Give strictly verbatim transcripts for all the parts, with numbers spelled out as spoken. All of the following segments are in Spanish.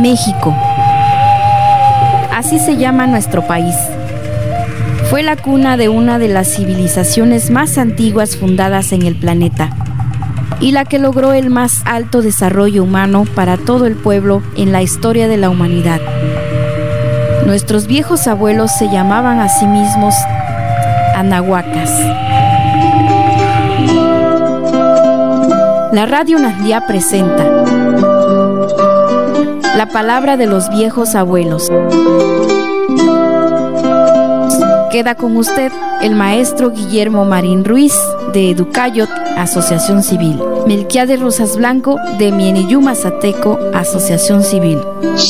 México. Así se llama nuestro país. Fue la cuna de una de las civilizaciones más antiguas fundadas en el planeta y la que logró el más alto desarrollo humano para todo el pueblo en la historia de la humanidad. Nuestros viejos abuelos se llamaban a sí mismos anahuacas. La Radio Nandía presenta La palabra de los viejos abuelos. Queda con usted el maestro Guillermo Marín Ruiz, de Educayot, Asociación Civil. Melquiades Rosas Blanco, de Mieniyú Mazateco, Asociación Civil.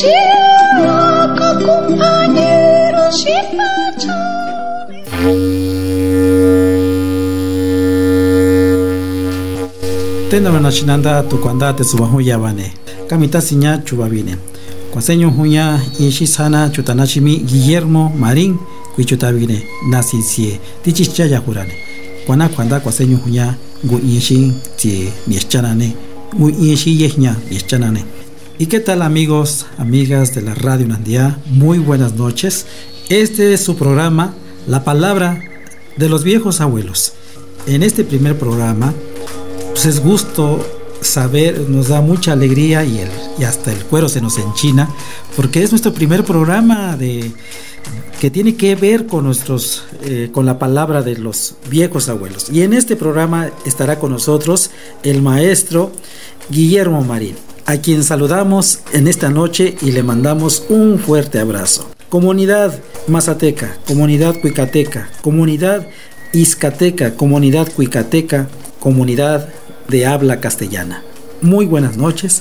Tenda manachinanda tu cuanda te subahu yabane. Kamita siña chubabine. Cuaseño huña inshisana chutanashimi Guillermo Marín cuichutabine nasi sie tichichaya jurane. Cuana cuanda cuaseño huña gu inshin tie miechanane gu inshi yehña miechanane. ¿Y qué tal, amigos, amigas de la Radio Nandía? Muy buenas noches. Este es su programa La Palabra de los Viejos Abuelos. En este primer programa pues es gusto saber, nos da mucha alegría y, el, y hasta el cuero se nos enchina, porque es nuestro primer programa de, que tiene que ver con, nuestros, eh, con la palabra de los viejos abuelos. Y en este programa estará con nosotros el maestro Guillermo Marín, a quien saludamos en esta noche y le mandamos un fuerte abrazo. Comunidad mazateca, comunidad cuicateca, comunidad izcateca, comunidad cuicateca, comunidad de habla castellana. Muy buenas noches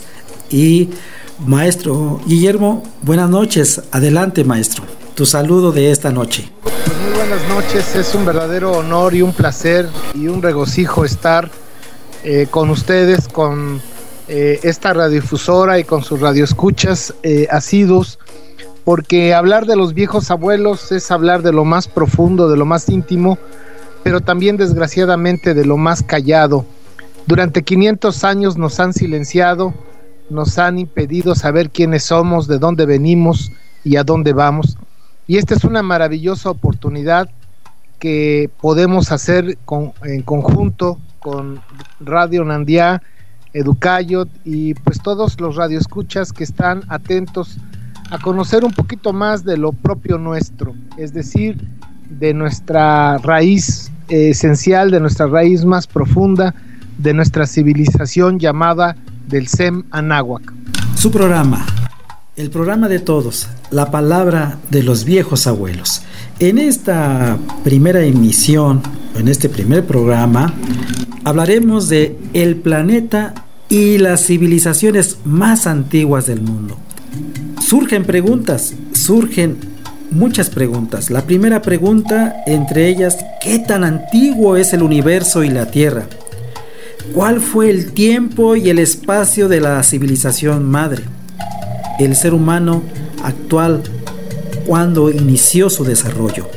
y maestro Guillermo, buenas noches. Adelante, maestro, tu saludo de esta noche. Muy buenas noches, es un verdadero honor y un placer y un regocijo estar eh, con ustedes, con eh, esta radiodifusora y con sus radioescuchas eh, asiduos, porque hablar de los viejos abuelos es hablar de lo más profundo, de lo más íntimo, pero también desgraciadamente de lo más callado. Durante quinientos años nos han silenciado, nos han impedido saber quiénes somos, de dónde venimos y a dónde vamos. Y esta es una maravillosa oportunidad que podemos hacer con, en conjunto con Radio Nandía, Educayot y pues todos los radioescuchas que están atentos a conocer un poquito más de lo propio nuestro, es decir, de nuestra raíz eh, esencial, de nuestra raíz más profunda, de nuestra civilización llamada del Sem Anáhuac. Su programa, el programa de todos, la palabra de los viejos abuelos. En esta primera emisión, en este primer programa, hablaremos de el planeta y las civilizaciones más antiguas del mundo. Surgen preguntas, surgen muchas preguntas. La primera pregunta, entre ellas, ¿qué tan antiguo es el universo y la Tierra? ¿Cuál fue el tiempo y el espacio de la civilización madre? El ser humano actual, ¿cuándo inició su desarrollo?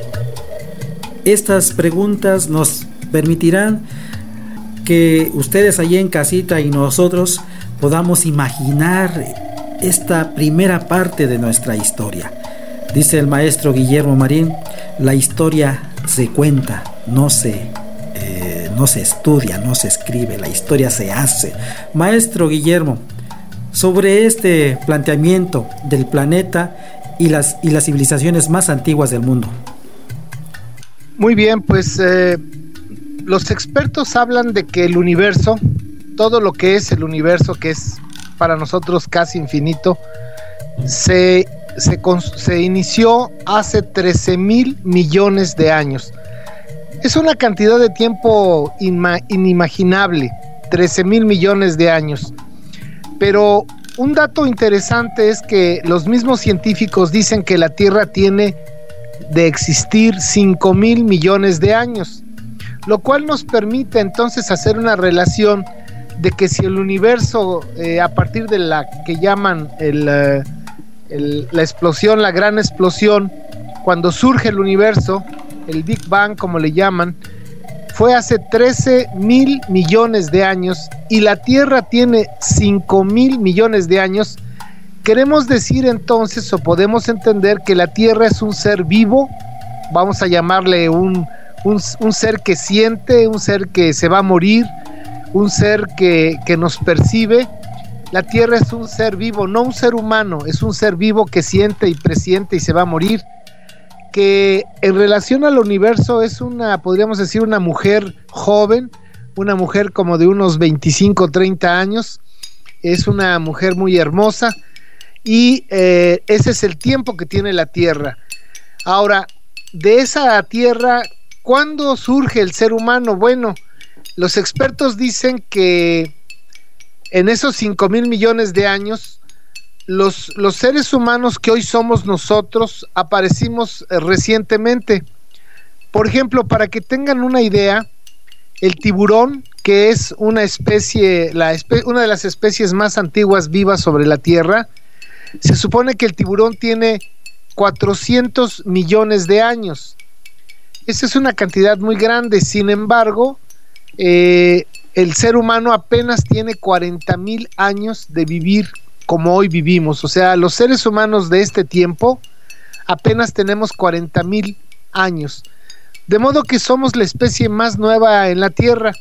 Estas preguntas nos permitirán que ustedes allí en casita y nosotros podamos imaginar esta primera parte de nuestra historia. Dice el maestro Guillermo Marín, la historia se cuenta, no se no se estudia, no se escribe, la historia se hace. Maestro Guillermo, sobre este planteamiento del planeta y las, y las civilizaciones más antiguas del mundo. Muy bien, pues eh, los expertos hablan de que el universo, todo lo que es el universo, que es para nosotros casi infinito, se, se, se inició hace trece mil millones de años. Es una cantidad de tiempo inma- inimaginable, trece mil millones de años. Pero un dato interesante es que los mismos científicos dicen que la Tierra tiene de existir cinco mil millones de años, lo cual nos permite entonces hacer una relación de que si el universo, eh, a partir de la que llaman el, uh, el, la explosión, la gran explosión, cuando surge el universo, el Big Bang como le llaman, fue hace trece mil millones de años y la Tierra tiene cinco mil millones de años, Queremos decir entonces, o podemos entender, que la Tierra es un ser vivo, vamos a llamarle un, un, un ser que siente, un ser que se va a morir, un ser que, que nos percibe. La Tierra es un ser vivo, no un ser humano, es un ser vivo que siente y presiente y se va a morir, que en relación al universo es una, podríamos decir, una mujer joven, una mujer como de unos veinticinco, treinta años, es una mujer muy hermosa, y eh, ese es el tiempo que tiene la Tierra. Ahora, de esa Tierra, ¿cuándo surge el ser humano? Bueno, los expertos dicen que en esos cinco mil millones de años, los, los seres humanos que hoy somos nosotros aparecimos eh, recientemente. Por ejemplo, para que tengan una idea, el tiburón, que es una especie, la espe- una de las especies más antiguas vivas sobre la Tierra, se supone que el tiburón tiene cuatrocientos millones de años. Esa es una cantidad muy grande. Sin embargo, eh, el ser humano apenas tiene cuarenta mil años de vivir como hoy vivimos. O sea, los seres humanos de este tiempo apenas tenemos cuarenta mil años. De modo que somos la especie más nueva en la Tierra.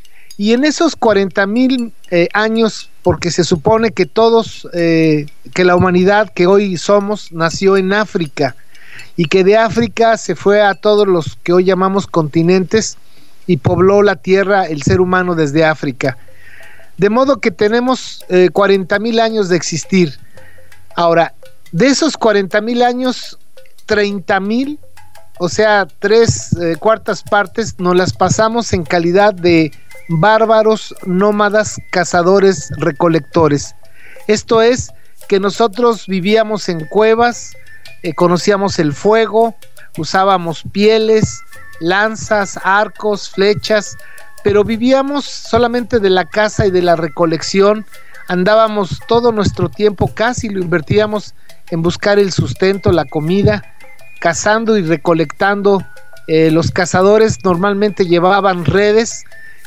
Y en esos cuarenta mil eh, años, porque se supone que todos, eh, que la humanidad que hoy somos nació en África, y que de África se fue a todos los que hoy llamamos continentes y pobló la Tierra el ser humano desde África. De modo que tenemos eh, cuarenta mil años de existir. Ahora, de esos cuarenta mil años, treinta mil, o sea, tres eh, cuartas partes, nos las pasamos en calidad de bárbaros, nómadas, cazadores, recolectores. Esto es, que nosotros vivíamos en cuevas, eh, conocíamos el fuego, usábamos pieles, lanzas, arcos, flechas, pero vivíamos solamente de la caza y de la recolección. Andábamos todo nuestro tiempo, casi lo invertíamos en buscar el sustento, la comida, cazando y recolectando. Eh, los cazadores normalmente llevaban redes,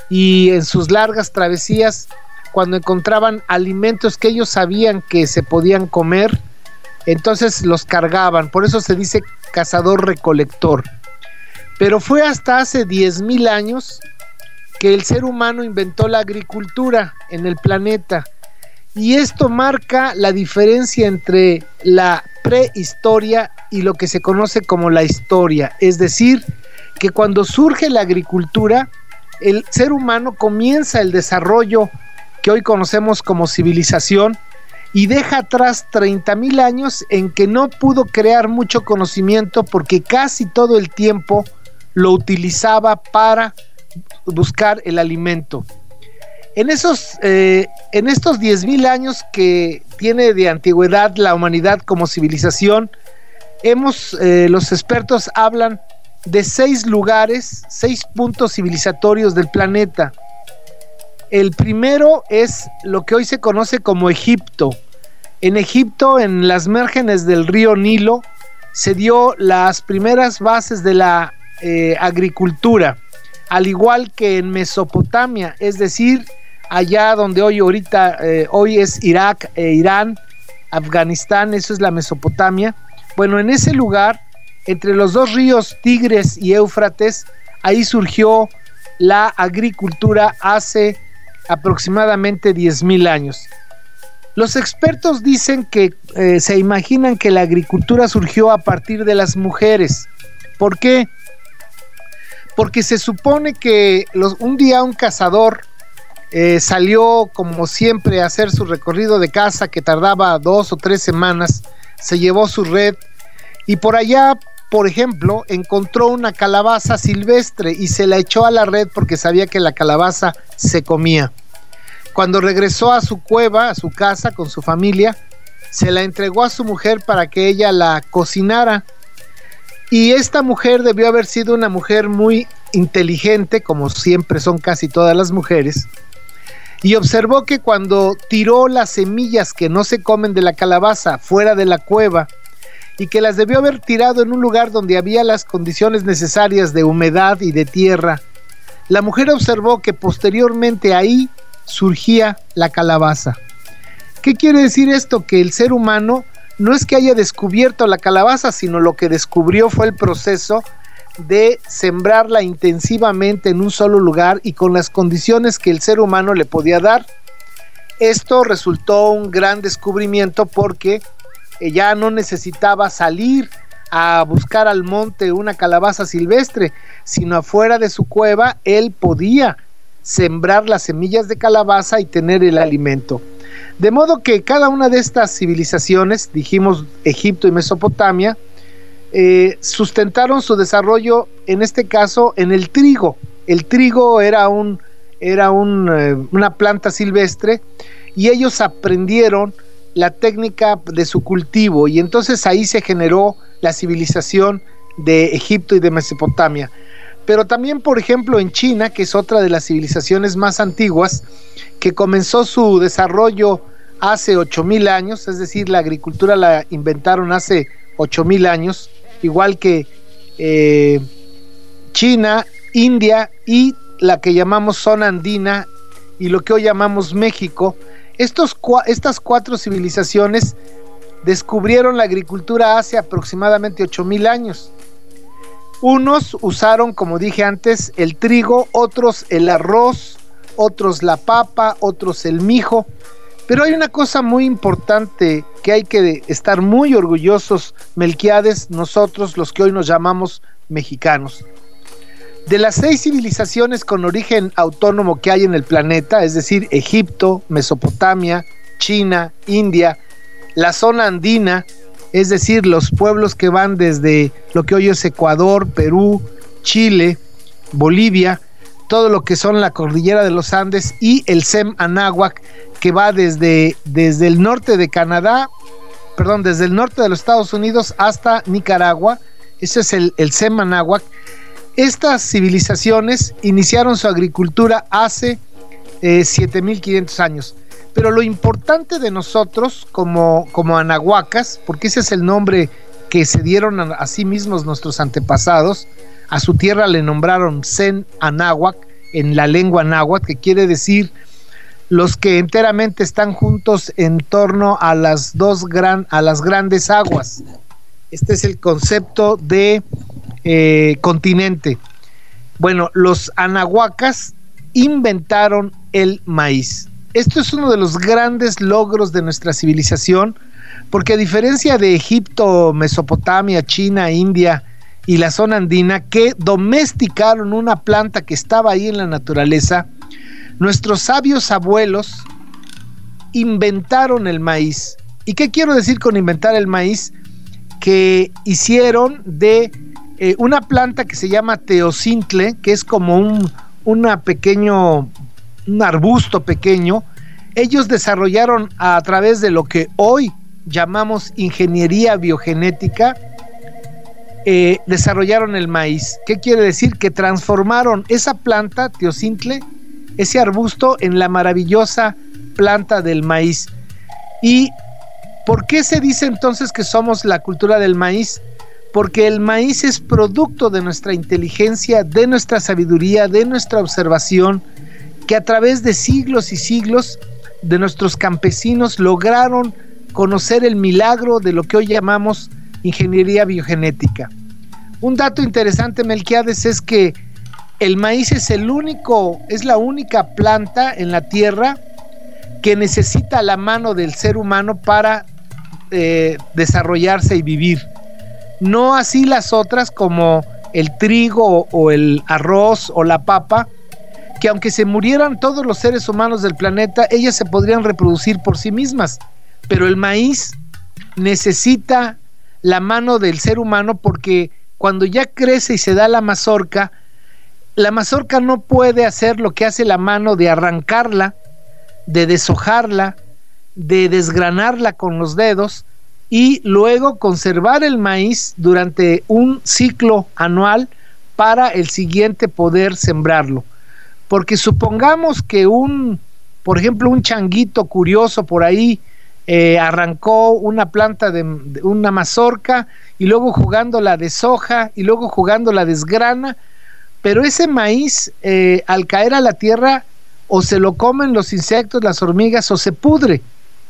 y en sus largas travesías, cuando encontraban alimentos que ellos sabían que se podían comer, entonces los cargaban. Por eso se dice cazador-recolector. Pero fue hasta hace diez mil años que el ser humano inventó la agricultura en el planeta, y esto marca la diferencia entre la prehistoria y lo que se conoce como la historia. Es decir, que cuando surge la agricultura, el ser humano comienza el desarrollo que hoy conocemos como civilización, y deja atrás treinta mil años en que no pudo crear mucho conocimiento, porque casi todo el tiempo lo utilizaba para buscar el alimento. En esos, eh, en estos diez mil años que tiene de antigüedad la humanidad como civilización, hemos, eh, los expertos hablan de seis lugares, seis puntos civilizatorios del planeta. El primero es lo que hoy se conoce como Egipto. En Egipto, en las márgenes del río Nilo, se dio las primeras bases de la eh, agricultura, al igual que en Mesopotamia, es decir, allá donde hoy ahorita eh, hoy es Irak, e Irán, Afganistán, eso es la Mesopotamia. Bueno, en ese lugar, entre los dos ríos Tigres y Éufrates, ahí surgió la agricultura hace aproximadamente diez mil años. Los expertos dicen que eh, se imaginan que la agricultura surgió a partir de las mujeres. ¿Por qué? Porque se supone que los, un día un cazador eh, salió, como siempre, a hacer su recorrido de caza, que tardaba dos o tres semanas, se llevó su red, y por allá, por ejemplo, encontró una calabaza silvestre y se la echó a la red porque sabía que la calabaza se comía. Cuando regresó a su cueva, a su casa con su familia, se la entregó a su mujer para que ella la cocinara. Y esta mujer debió haber sido una mujer muy inteligente, como siempre son casi todas las mujeres, y observó que cuando tiró las semillas que no se comen de la calabaza fuera de la cueva, y que las debió haber tirado en un lugar donde había las condiciones necesarias de humedad y de tierra, la mujer observó que posteriormente ahí surgía la calabaza, ¿Qué quiere decir esto? Que el ser humano no es que haya descubierto la calabaza, sino lo que descubrió fue el proceso de sembrarla intensivamente en un solo lugar y con las condiciones que el ser humano le podía dar. Esto resultó un gran descubrimiento porque ya no necesitaba salir a buscar al monte una calabaza silvestre, sino afuera de su cueva él podía sembrar las semillas de calabaza y tener el alimento. De modo que cada una de estas civilizaciones, dijimos Egipto y Mesopotamia, eh, sustentaron su desarrollo, en este caso, en el trigo. El trigo era, un, era un, eh, una planta silvestre y ellos aprendieron la técnica de su cultivo y entonces ahí se generó la civilización de Egipto y de Mesopotamia. Pero también, por ejemplo, en China, que es otra de las civilizaciones más antiguas, que comenzó su desarrollo hace ocho mil años, es decir, la agricultura la inventaron hace ocho mil años, igual que eh, China, India y la que llamamos zona andina y lo que hoy llamamos México. Estos, estas cuatro civilizaciones descubrieron la agricultura hace aproximadamente ocho mil años. Unos usaron, como dije antes, el trigo, otros el arroz, otros la papa, otros el mijo. Pero hay una cosa muy importante que hay que estar muy orgullosos, Melquiades, nosotros los que hoy nos llamamos mexicanos. De las seis civilizaciones con origen autónomo que hay en el planeta, es decir, Egipto, Mesopotamia, China, India, la zona andina, es decir, los pueblos que van desde lo que hoy es Ecuador, Perú, Chile, Bolivia, todo lo que son la cordillera de los Andes y el Sem Anáhuac, que va desde, desde el norte de Canadá, perdón, desde el norte de los Estados Unidos hasta Nicaragua. Ese es el, el Sem Anáhuac. Estas civilizaciones iniciaron su agricultura hace eh, siete mil quinientos años. Pero lo importante de nosotros como, como anahuacas, porque ese es el nombre que se dieron a, a sí mismos nuestros antepasados, a su tierra le nombraron Sen Anáhuac, en la lengua náhuatl, que quiere decir los que enteramente están juntos en torno a las dos gran, a las grandes aguas. Este es el concepto de eh, continente. Bueno, los anahuacas inventaron el maíz. Esto es uno de los grandes logros de nuestra civilización, porque a diferencia de Egipto, Mesopotamia, China, India y la zona andina, que domesticaron una planta que estaba ahí en la naturaleza, nuestros sabios abuelos inventaron el maíz. ¿Y qué quiero decir con inventar el maíz? Que hicieron de eh, una planta que se llama teocintle, que es como un una pequeño un arbusto pequeño. Ellos desarrollaron a través de lo que hoy llamamos ingeniería biogenética, eh, desarrollaron el maíz. ¿Qué quiere decir? Que transformaron esa planta, teocintle, ese arbusto, en la maravillosa planta del maíz. ¿Y por qué se dice entonces que somos la cultura del maíz? Porque el maíz es producto de nuestra inteligencia, de nuestra sabiduría, de nuestra observación, que a través de siglos y siglos de nuestros campesinos lograron conocer el milagro de lo que hoy llamamos ingeniería biogenética. Un dato interesante, Melquiades, es que el maíz es el único, es la única planta en la tierra que necesita la mano del ser humano para eh, desarrollarse y vivir. No así las otras, como el trigo o el arroz o la papa, que aunque se murieran todos los seres humanos del planeta, ellas se podrían reproducir por sí mismas. Pero el maíz necesita la mano del ser humano, porque cuando ya crece y se da la mazorca, la mazorca no puede hacer lo que hace la mano de arrancarla, de deshojarla, de desgranarla con los dedos y luego conservar el maíz durante un ciclo anual para el siguiente poder sembrarlo. Porque supongamos que un, por ejemplo, un changuito curioso por ahí eh, arrancó una planta de, de una mazorca y luego jugando la deshoja y luego jugando la desgrana, pero ese maíz eh, al caer a la tierra o se lo comen los insectos, las hormigas, o se pudre.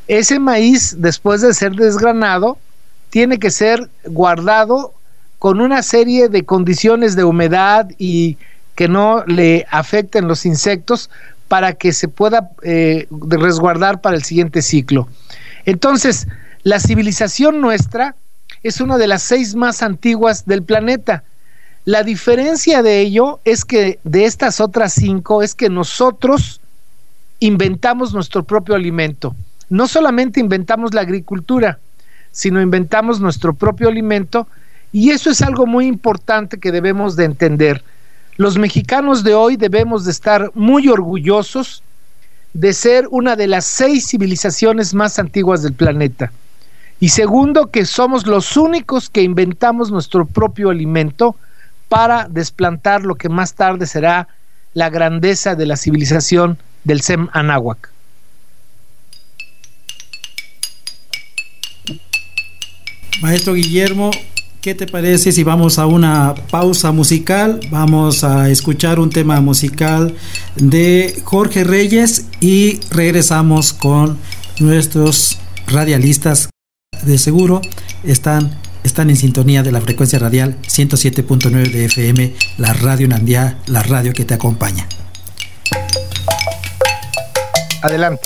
ese maíz, después de ser desgranado, tiene que ser guardado con una serie de condiciones de humedad y que no le afecten los insectos para que se pueda eh, resguardar para el siguiente ciclo. Entonces, la civilización nuestra es una de las seis más antiguas del planeta. La diferencia de ello es que de estas otras cinco es que nosotros inventamos nuestro propio alimento. No solamente inventamos la agricultura, sino inventamos nuestro propio alimento, y eso es algo muy importante que debemos de entender. Los mexicanos de hoy debemos de estar muy orgullosos de ser una de las seis civilizaciones más antiguas del planeta. Y segundo, que somos los únicos que inventamos nuestro propio alimento para desplantar lo que más tarde será la grandeza de la civilización del Sem Anáhuac. Maestro Guillermo, ¿qué te parece si vamos a una pausa musical? Vamos a escuchar un tema musical de Jorge Reyes y regresamos con nuestros radialistas. De seguro están, están en sintonía de la frecuencia radial ciento siete punto nueve de F M, la Radio Nandiá, la radio que te acompaña. Adelante.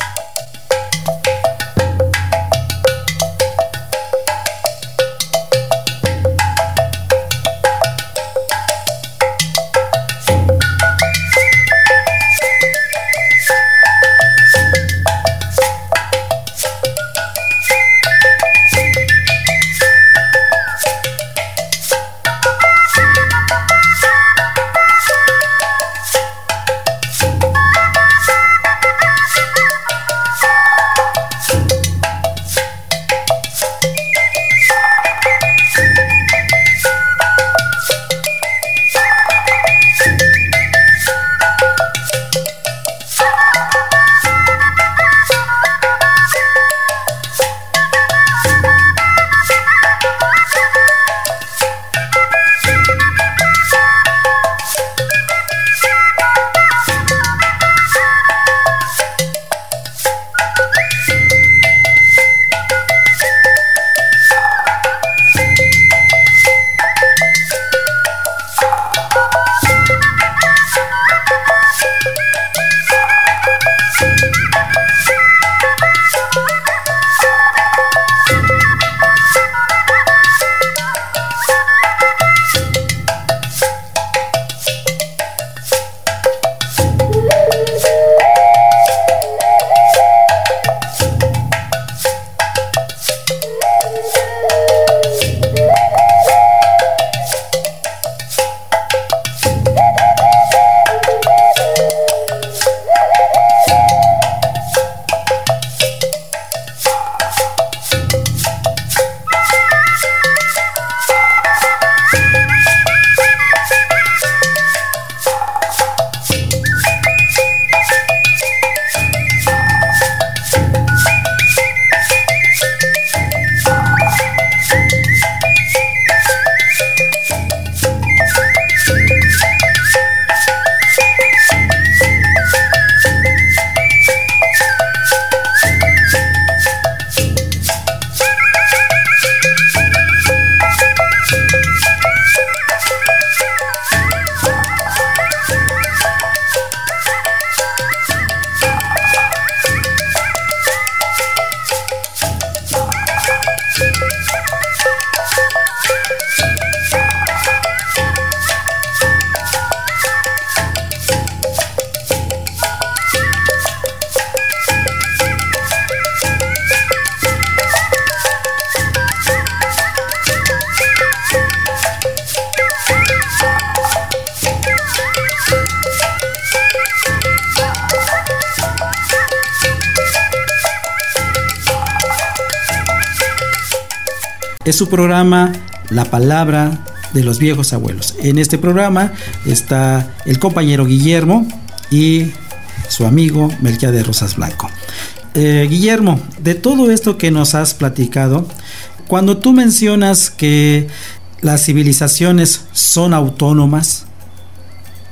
Es su programa La Palabra de los Viejos Abuelos. En este programa está el compañero Guillermo y su amigo Melquiades Rosas Blanco. Eh, Guillermo, de todo esto que nos has platicado, cuando tú mencionas que las civilizaciones son autónomas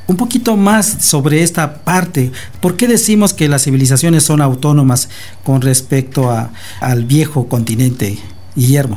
un poquito más sobre esta parte. ¿Por qué decimos que las civilizaciones son autónomas con respecto a, al viejo continente, Guillermo?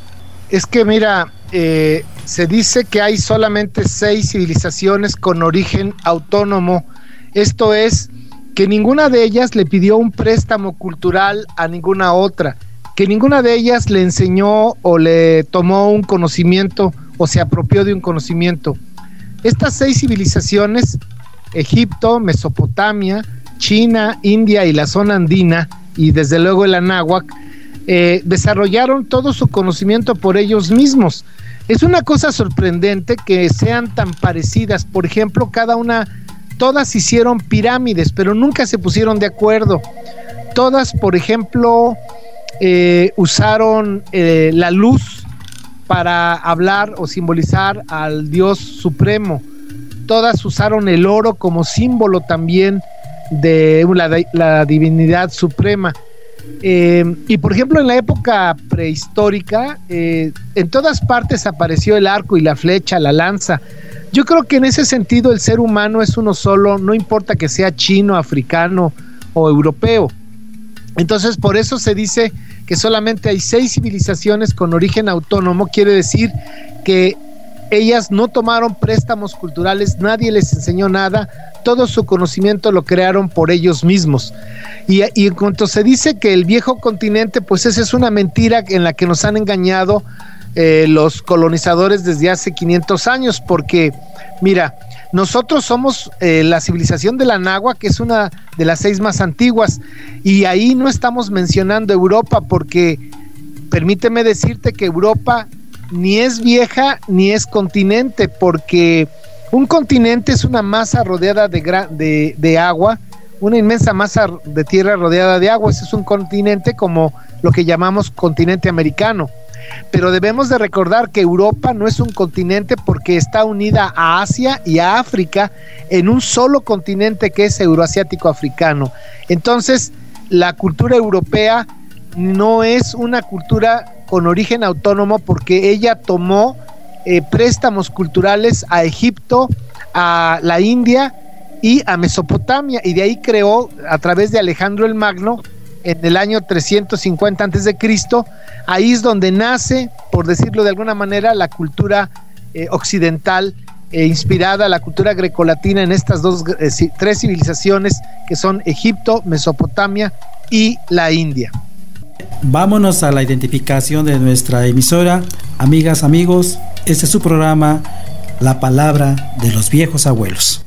Es que mira, eh, se dice que hay solamente seis civilizaciones con origen autónomo. Esto es, que ninguna de ellas le pidió un préstamo cultural a ninguna otra, que ninguna de ellas le enseñó o le tomó un conocimiento o se apropió de un conocimiento. Estas seis civilizaciones, Egipto, Mesopotamia, China, India y la zona andina, y desde luego el Anáhuac, eh, desarrollaron todo su conocimiento por ellos mismos. Es una cosa sorprendente que sean tan parecidas. Por ejemplo, cada una, todas hicieron pirámides, pero nunca se pusieron de acuerdo. Todas, por ejemplo, eh, usaron eh, la luz para hablar o simbolizar al Dios Supremo. Todas usaron el oro como símbolo también de la, la divinidad suprema. Eh, y por ejemplo, en la época prehistórica, eh, en todas partes apareció el arco y la flecha, la lanza. Yo creo que en ese sentido el ser humano es uno solo, no importa que sea chino, africano o europeo. Entonces, por eso se dice que solamente hay seis civilizaciones con origen autónomo. Quiere decir que ellas no tomaron préstamos culturales, nadie les enseñó nada, todo su conocimiento lo crearon por ellos mismos. Y, y en cuanto se dice que el viejo continente, pues esa es una mentira en la que nos han engañado eh, los colonizadores desde hace quinientos años, porque mira, nosotros somos eh, la civilización de la Anáhuac, que es una de las seis más antiguas, y ahí no estamos mencionando Europa, porque permíteme decirte que Europa ni es vieja ni es continente, porque un continente es una masa rodeada de, gra- de, de agua, una inmensa masa de tierra rodeada de agua. Ese es un continente como lo que llamamos continente americano. Pero debemos de recordar que Europa no es un continente porque está unida a Asia y a África en un solo continente que es euroasiático africano. Entonces, la cultura europea no es una cultura con origen autónomo porque ella tomó eh, préstamos culturales a Egipto, a la India y a Mesopotamia, y de ahí creó, a través de Alejandro el Magno, en el año trescientos cincuenta antes de Cristo, ahí es donde nace, por decirlo de alguna manera, la cultura eh, occidental, eh, inspirada a la cultura grecolatina en estas dos, eh, tres civilizaciones que son Egipto, Mesopotamia y la India. Vámonos a la identificación de nuestra emisora. Amigas, amigos, este es su programa, La Palabra de los Viejos Abuelos.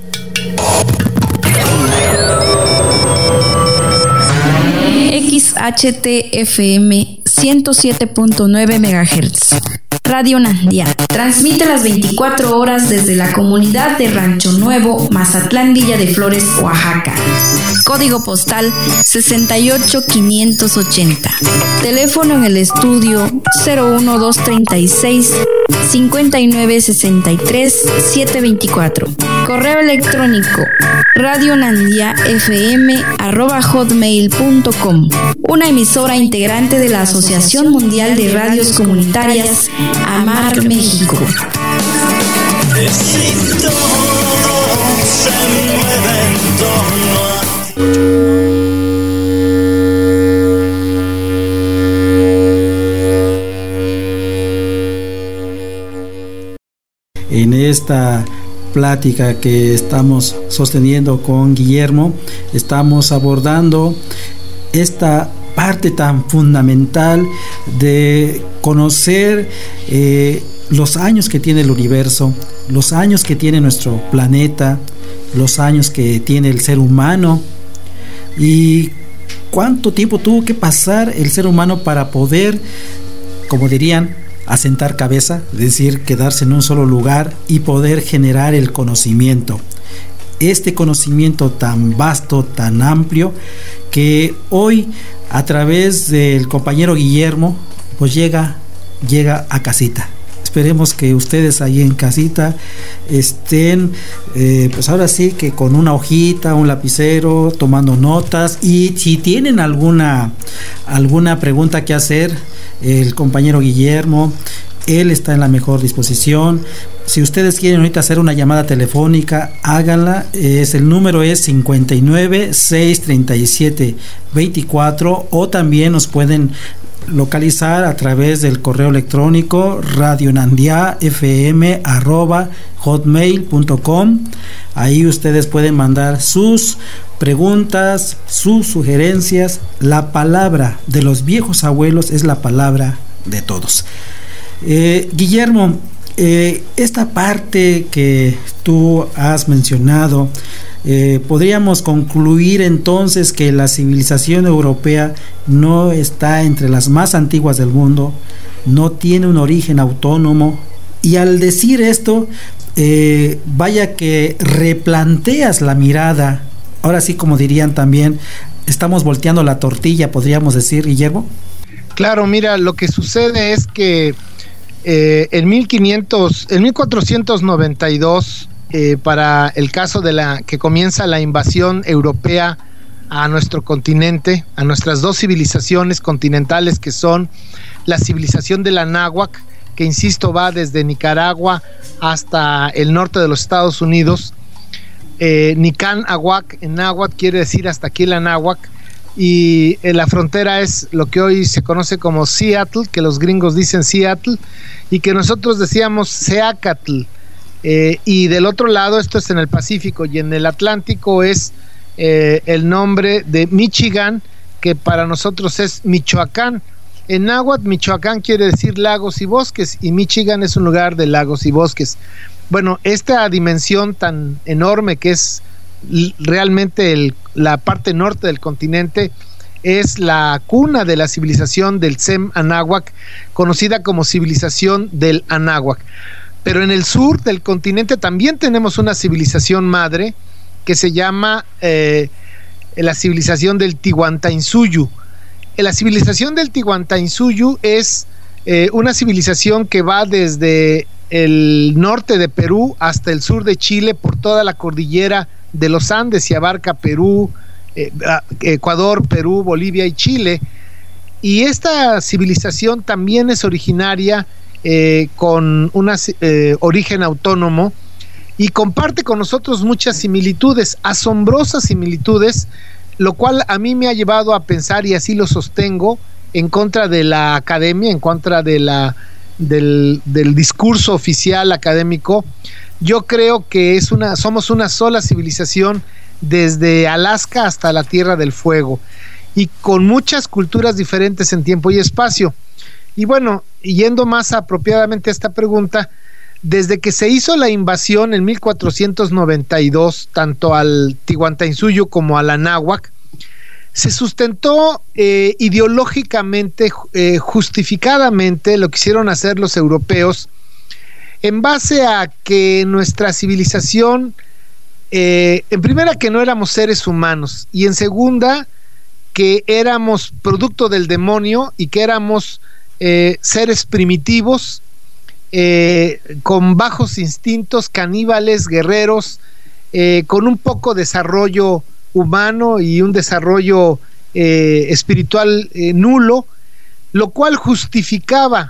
X H T F M ciento siete punto nueve megahertz. Radio Nandía transmite las veinticuatro horas desde la comunidad de Rancho Nuevo, Mazatlán, Villa de Flores, Oaxaca. Código postal sesenta y ocho quinientos ochenta. Teléfono en el estudio cero uno dos treinta y seis cincuenta y nueve sesenta y tres setecientos veinticuatro. Correo electrónico radionandiafm arroba hotmail punto com. Una emisora integrante de la Asociación Mundial de Radios Comunitarias, Amar México. En esta plática que estamos sosteniendo con Guillermo, estamos abordando esta parte tan fundamental de conocer eh, los años que tiene el universo, los años que tiene nuestro planeta, los años que tiene el ser humano y cuánto tiempo tuvo que pasar el ser humano para poder, como dirían, asentar cabeza, es decir, quedarse en un solo lugar y poder generar el conocimiento. Este conocimiento tan vasto, tan amplio, que hoy a través del compañero Guillermo pues llega, llega a casita. Esperemos que ustedes ahí en casita estén eh, pues ahora sí que con una hojita, un lapicero, tomando notas, y si tienen alguna alguna pregunta que hacer, el compañero Guillermo él está en la mejor disposición. Si ustedes quieren ahorita hacer una llamada telefónica, háganla. Es, el número es cincuenta y nueve, seiscientos treinta y siete, veinticuatro, o también nos pueden localizar a través del correo electrónico radionandiafm arroba hotmail punto com. Ahí ustedes pueden mandar sus preguntas, sus sugerencias. La palabra de los viejos abuelos es la palabra de todos. eh, Guillermo, eh, esta parte que tú has mencionado, Eh, podríamos concluir entonces que la civilización europea no está entre las más antiguas del mundo, no tiene un origen autónomo, y al decir esto, eh, vaya que replanteas la mirada. Ahora sí, como dirían también, estamos volteando la tortilla, podríamos decir, Guillermo. Claro, mira, lo que sucede es que eh, en mil quinientos, en mil cuatrocientos noventa y dos, Eh, para el caso de la que comienza la invasión europea a nuestro continente, a nuestras dos civilizaciones continentales, que son la civilización del Anáhuac, que insisto va desde Nicaragua hasta el norte de los Estados Unidos. eh, Nican Ahuac en náhuatl quiere decir hasta aquí el Anáhuac, y eh, la frontera es lo que hoy se conoce como Seattle, que los gringos dicen Seattle, y que nosotros decíamos Seacatl. Eh, y del otro lado, esto es en el Pacífico, y en el Atlántico es eh, el nombre de Michigan, que para nosotros es Michoacán. En náhuatl, Michoacán quiere decir lagos y bosques, y Michigan es un lugar de lagos y bosques. Bueno, esta dimensión tan enorme que es realmente el, la parte norte del continente, es la cuna de la civilización del Sem Anáhuac, conocida como civilización del Anáhuac. Pero en el sur del continente también tenemos una civilización madre que se llama eh, la civilización del Tihuantainsuyu. La civilización del Tihuantainsuyu es eh, una civilización que va desde el norte de Perú hasta el sur de Chile, por toda la cordillera de los Andes, y abarca Perú, eh, Ecuador, Perú, Bolivia y Chile. Y esta civilización también es originaria Eh, con un eh, origen autónomo, y comparte con nosotros muchas similitudes, asombrosas similitudes, lo cual a mí me ha llevado a pensar, y así lo sostengo, en contra de la academia, en contra de la, del, del discurso oficial académico. Yo creo que es una, somos una sola civilización desde Alaska hasta la Tierra del Fuego, y con muchas culturas diferentes en tiempo y espacio. Y bueno, yendo más apropiadamente a esta pregunta, desde que se hizo la invasión en mil cuatrocientos noventa y dos, tanto al Tihuantainsuyu como al Anáhuac, se sustentó eh, ideológicamente, eh, justificadamente, lo quisieron hacer los europeos, en base a que nuestra civilización, eh, en primera, que no éramos seres humanos, y en segunda, que éramos producto del demonio, y que éramos Eh, seres primitivos, eh, con bajos instintos, caníbales, guerreros, eh, con un poco desarrollo humano y un desarrollo eh, espiritual eh, nulo, lo cual justificaba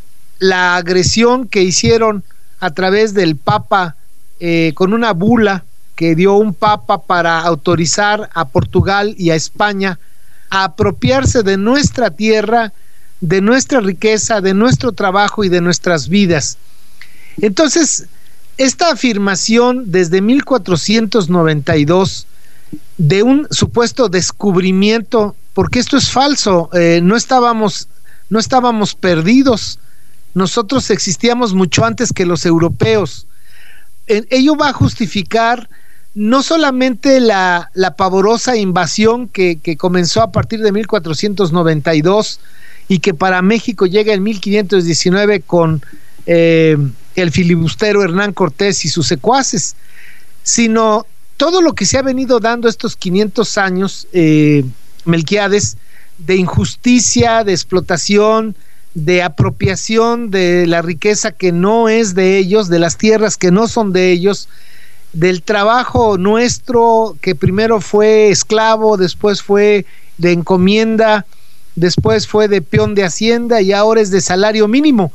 la agresión que hicieron a través del Papa, eh, con una bula que dio un Papa para autorizar a Portugal y a España a apropiarse de nuestra tierra, de nuestra riqueza, de nuestro trabajo y de nuestras vidas. Entonces, esta afirmación desde mil cuatrocientos noventa y dos de un supuesto descubrimiento, porque esto es falso, eh, no estábamos, no estábamos perdidos, nosotros existíamos mucho antes que los europeos. Eh, ello va a justificar no solamente la, la pavorosa invasión que, que comenzó a partir de mil cuatrocientos noventa y dos, y que para México llega en mil quinientos diecinueve con eh, el filibustero Hernán Cortés y sus secuaces, sino todo lo que se ha venido dando estos quinientos años, eh, Melquiades, de injusticia, de explotación, de apropiación de la riqueza que no es de ellos, de las tierras que no son de ellos, del trabajo nuestro, que primero fue esclavo, después fue de encomienda, después fue de peón de hacienda y ahora es de salario mínimo.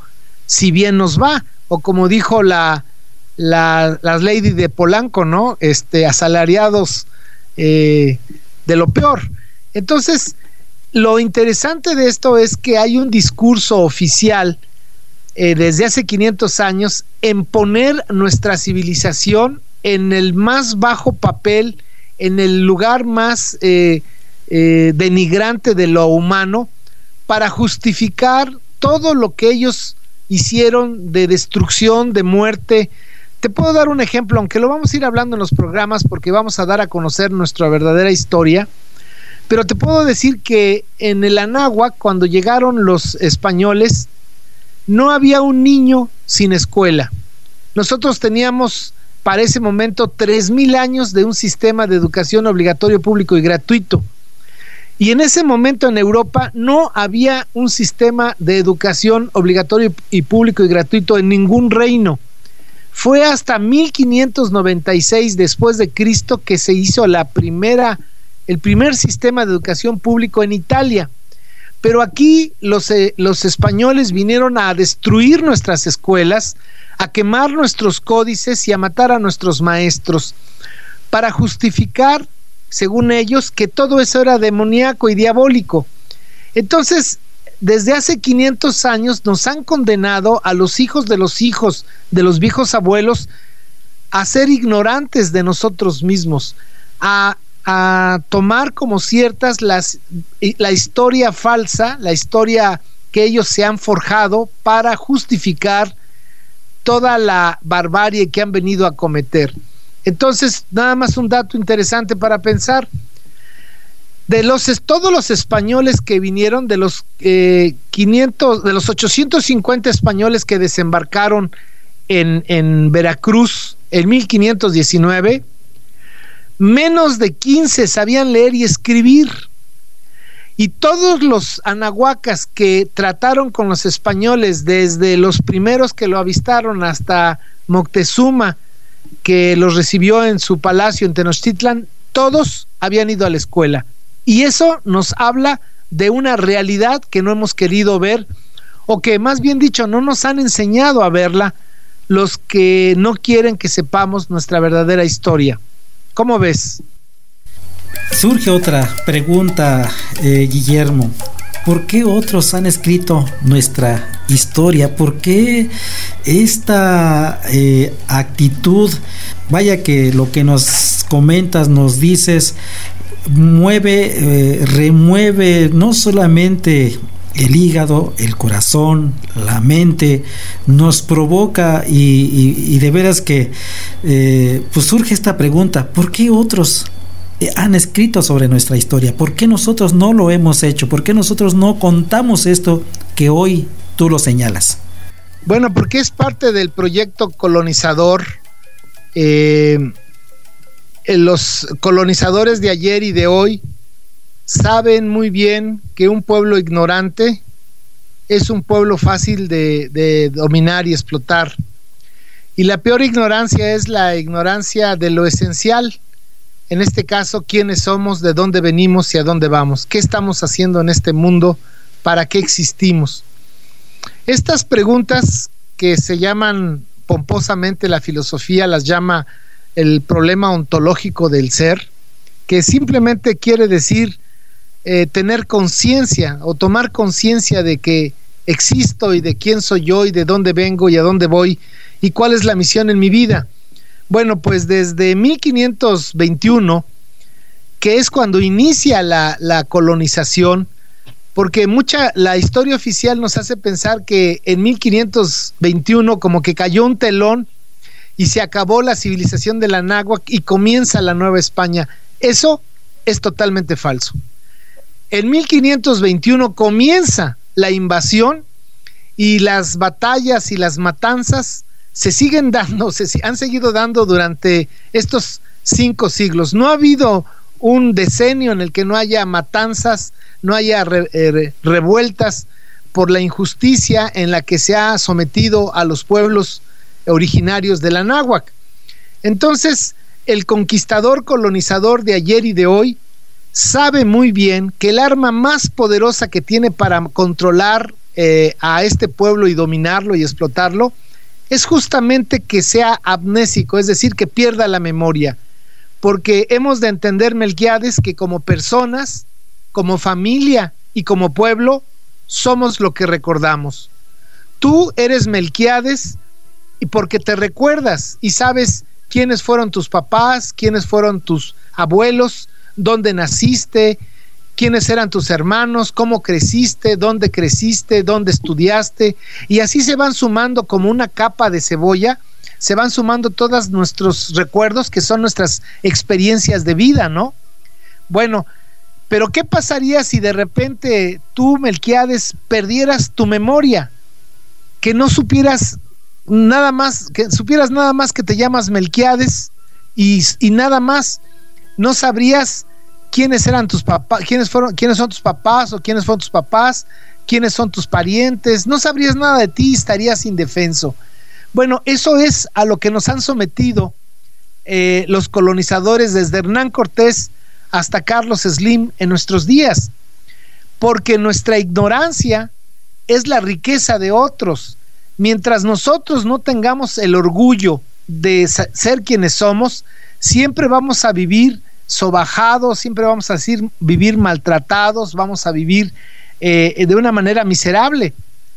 si bien nos va, o como dijo la, la, la lady de Polanco, ¿no? Este, asalariados eh, de lo peor. Entonces, lo interesante de esto es que hay un discurso oficial eh, desde hace quinientos años en poner nuestra civilización en el más bajo papel, en el lugar más eh, eh, denigrante de lo humano, para justificar todo lo que ellos hicieron de destrucción, de muerte. Te puedo dar un ejemplo, aunque lo vamos a ir hablando en los programas porque vamos a dar a conocer nuestra verdadera historia, pero te puedo decir que en el Anáhuac, cuando llegaron los españoles, no había un niño sin escuela. Nosotros teníamos para ese momento tres mil años de un sistema de educación obligatorio, público y gratuito. Y en ese momento en Europa no había un sistema de educación obligatorio y público y gratuito en ningún reino. Fue hasta mil quinientos noventa y seis después de Cristo que se hizo la primera, el primer sistema de educación público en Italia. Pero aquí los, eh, los españoles vinieron a destruir nuestras escuelas, a quemar nuestros códices y a matar a nuestros maestros, para justificar, según ellos, que todo eso era demoníaco y diabólico. Entonces, desde hace quinientos años nos han condenado a los hijos de los hijos de los viejos abuelos a ser ignorantes de nosotros mismos, a, a tomar como ciertas las, la historia falsa, la historia que ellos se han forjado para justificar toda la barbarie que han venido a cometer. Entonces, nada más un dato interesante para pensar. De los todos los españoles que vinieron, de los eh, quinientos, de los ochocientos cincuenta españoles que desembarcaron en, en Veracruz en mil quinientos diecinueve, menos de quince sabían leer y escribir. Y todos los anahuacas que trataron con los españoles, desde los primeros que lo avistaron hasta Moctezuma, que los recibió en su palacio en Tenochtitlan, todos habían ido a la escuela. Y eso nos habla de una realidad que no hemos querido ver, o que más bien dicho no nos han enseñado a verla los que no quieren que sepamos nuestra verdadera historia. ¿Cómo ves? Surge otra pregunta, eh, Guillermo. ¿Por qué otros han escrito nuestra historia? ¿Por qué esta eh, actitud, vaya que lo que nos comentas, nos dices, mueve, eh, remueve no solamente el hígado, el corazón, la mente, nos provoca y, y, y de veras que eh, pues surge esta pregunta, ¿por qué otros han escrito sobre nuestra historia? ¿Por qué nosotros no lo hemos hecho? ¿Por qué nosotros no contamos esto que hoy tú lo señalas? Bueno, porque es parte del proyecto colonizador. Eh, los colonizadores de ayer y de hoy saben muy bien que un pueblo ignorante es un pueblo fácil de, de dominar y explotar. Y la peor ignorancia es la ignorancia de lo esencial. En este caso, quiénes somos, de dónde venimos y a dónde vamos, qué estamos haciendo en este mundo, para qué existimos. Estas preguntas, que se llaman pomposamente la filosofía, las llama el problema ontológico del ser, que simplemente quiere decir eh, tener conciencia o tomar conciencia de que existo y de quién soy yo y de dónde vengo y a dónde voy y cuál es la misión en mi vida. Bueno, pues desde mil quinientos veintiuno, que es cuando inicia la, la colonización, porque mucha la historia oficial nos hace pensar que en mil quinientos veintiuno como que cayó un telón y se acabó la civilización del Anáhuac y comienza la Nueva España. Eso es totalmente falso. En mil quinientos veintiuno comienza la invasión y las batallas y las matanzas se siguen dando, se han seguido dando durante estos cinco siglos. No ha habido un decenio en el que no haya matanzas, no haya re, re, revueltas por la injusticia en la que se ha sometido a los pueblos originarios del Anáhuac. Entonces, el conquistador colonizador de ayer y de hoy sabe muy bien que el arma más poderosa que tiene para controlar eh, a este pueblo y dominarlo y explotarlo, es justamente que sea amnésico, es decir, que pierda la memoria, porque hemos de entender, Melquiades, que como personas, como familia y como pueblo, somos lo que recordamos. Tú eres Melquiades y porque te recuerdas y sabes quiénes fueron tus papás, quiénes fueron tus abuelos, dónde naciste, quiénes eran tus hermanos, cómo creciste, dónde creciste, dónde estudiaste, y así se van sumando como una capa de cebolla, se van sumando todos nuestros recuerdos que son nuestras experiencias de vida, ¿no? Bueno, pero ¿qué pasaría si de repente tú, Melquiades, perdieras tu memoria? Que no supieras nada más, que supieras nada más que te llamas Melquiades y, y nada más, no sabrías quiénes eran tus papás, quiénes fueron, quiénes son tus papás o quiénes fueron tus papás, quiénes son tus parientes, no sabrías nada de ti, estarías indefenso. Bueno, eso es a lo que nos han sometido eh, los colonizadores desde Hernán Cortés hasta Carlos Slim en nuestros días, porque nuestra ignorancia es la riqueza de otros. Mientras nosotros no tengamos el orgullo de ser quienes somos, siempre vamos a vivir sobajados, siempre vamos a decir, vivir maltratados, vamos a vivir eh, de una manera miserable.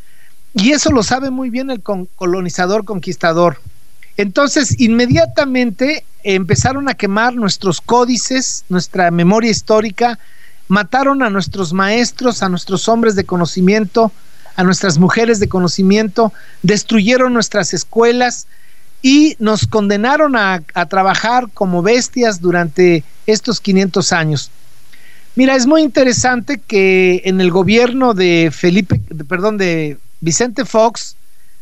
Y eso lo sabe muy bien el con, colonizador conquistador. Entonces, inmediatamente empezaron a quemar nuestros códices, nuestra memoria histórica, mataron a nuestros maestros, a nuestros hombres de conocimiento, a nuestras mujeres de conocimiento, destruyeron nuestras escuelas y nos condenaron a, a trabajar como bestias durante estos quinientos años. Mira, es muy interesante que en el gobierno de Felipe, perdón, de Vicente Fox,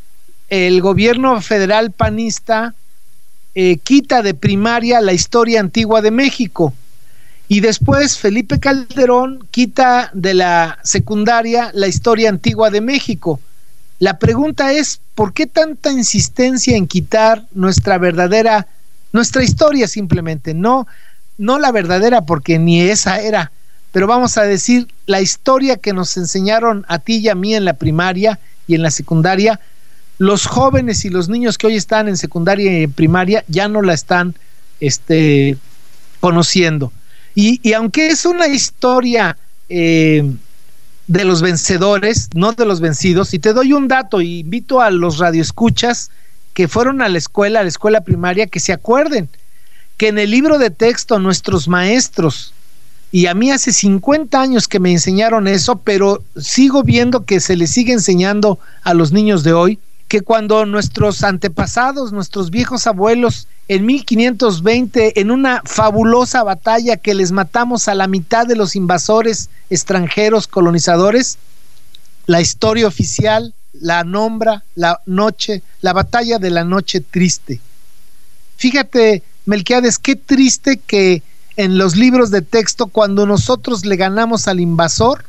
el gobierno federal panista eh, quita de primaria la historia antigua de México, y después Felipe Calderón quita de la secundaria la historia antigua de México. La pregunta es, ¿por qué tanta insistencia en quitar nuestra verdadera, nuestra historia simplemente? No, no la verdadera, porque ni esa era, pero vamos a decir la historia que nos enseñaron a ti y a mí en la primaria y en la secundaria. Los jóvenes y los niños que hoy están en secundaria y en primaria ya no la están este, conociendo. Y, y aunque es una historia eh, de los vencedores, no de los vencidos, y te doy un dato, y invito a los radioescuchas que fueron a la escuela, a la escuela primaria, que se acuerden que en el libro de texto nuestros maestros, y a mí hace cincuenta años que me enseñaron eso, pero sigo viendo que se les sigue enseñando a los niños de hoy, que cuando nuestros antepasados, nuestros viejos abuelos, en mil quinientos veinte, en una fabulosa batalla que les matamos a la mitad de los invasores extranjeros colonizadores, la historia oficial la nombra la noche, la batalla de la noche triste. Fíjate, Melquiades, qué triste que en los libros de texto, cuando nosotros le ganamos al invasor,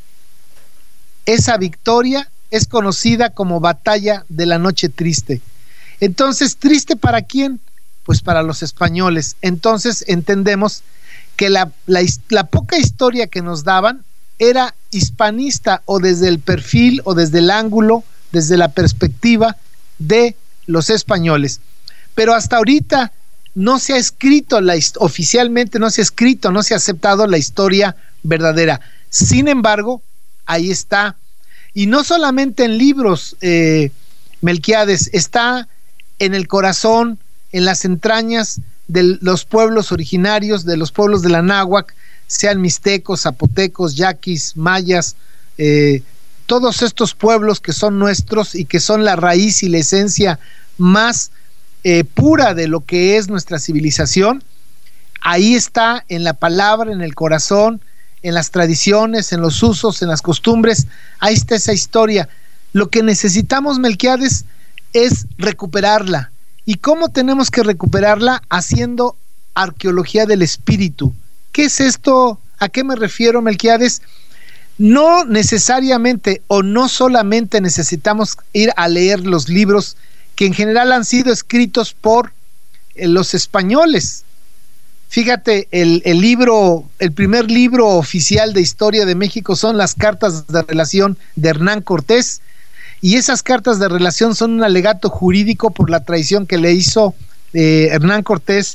esa victoria es conocida como batalla de la noche triste. Entonces, ¿triste para quién? Pues para los españoles. Entonces entendemos que la, la, la poca historia que nos daban era hispanista, o desde el perfil o desde el ángulo, desde la perspectiva de los españoles. Pero hasta ahorita no se ha escrito, la, oficialmente no se ha escrito, no se ha aceptado la historia verdadera. Sin embargo, ahí está. Y no solamente en libros, eh, Melquiades, está en el corazón, en las entrañas de los pueblos originarios, de los pueblos de la náhuac, sean mixtecos, zapotecos, yaquis, mayas, eh, todos estos pueblos que son nuestros y que son la raíz y la esencia más eh, pura de lo que es nuestra civilización. Ahí está, en la palabra, en el corazón, en las tradiciones, en los usos, en las costumbres, ahí está esa historia. Lo que necesitamos, Melquiades, es recuperarla. ¿Y cómo tenemos que recuperarla? Haciendo arqueología del espíritu. ¿Qué es esto? ¿A qué me refiero, Melquiades? No necesariamente o no solamente necesitamos ir a leer los libros que en general han sido escritos por eh, los españoles. Fíjate, el, el libro, el primer libro oficial de historia de México son las cartas de relación de Hernán Cortés. y esas cartas de relación son un alegato jurídico por la traición que le hizo eh, Hernán Cortés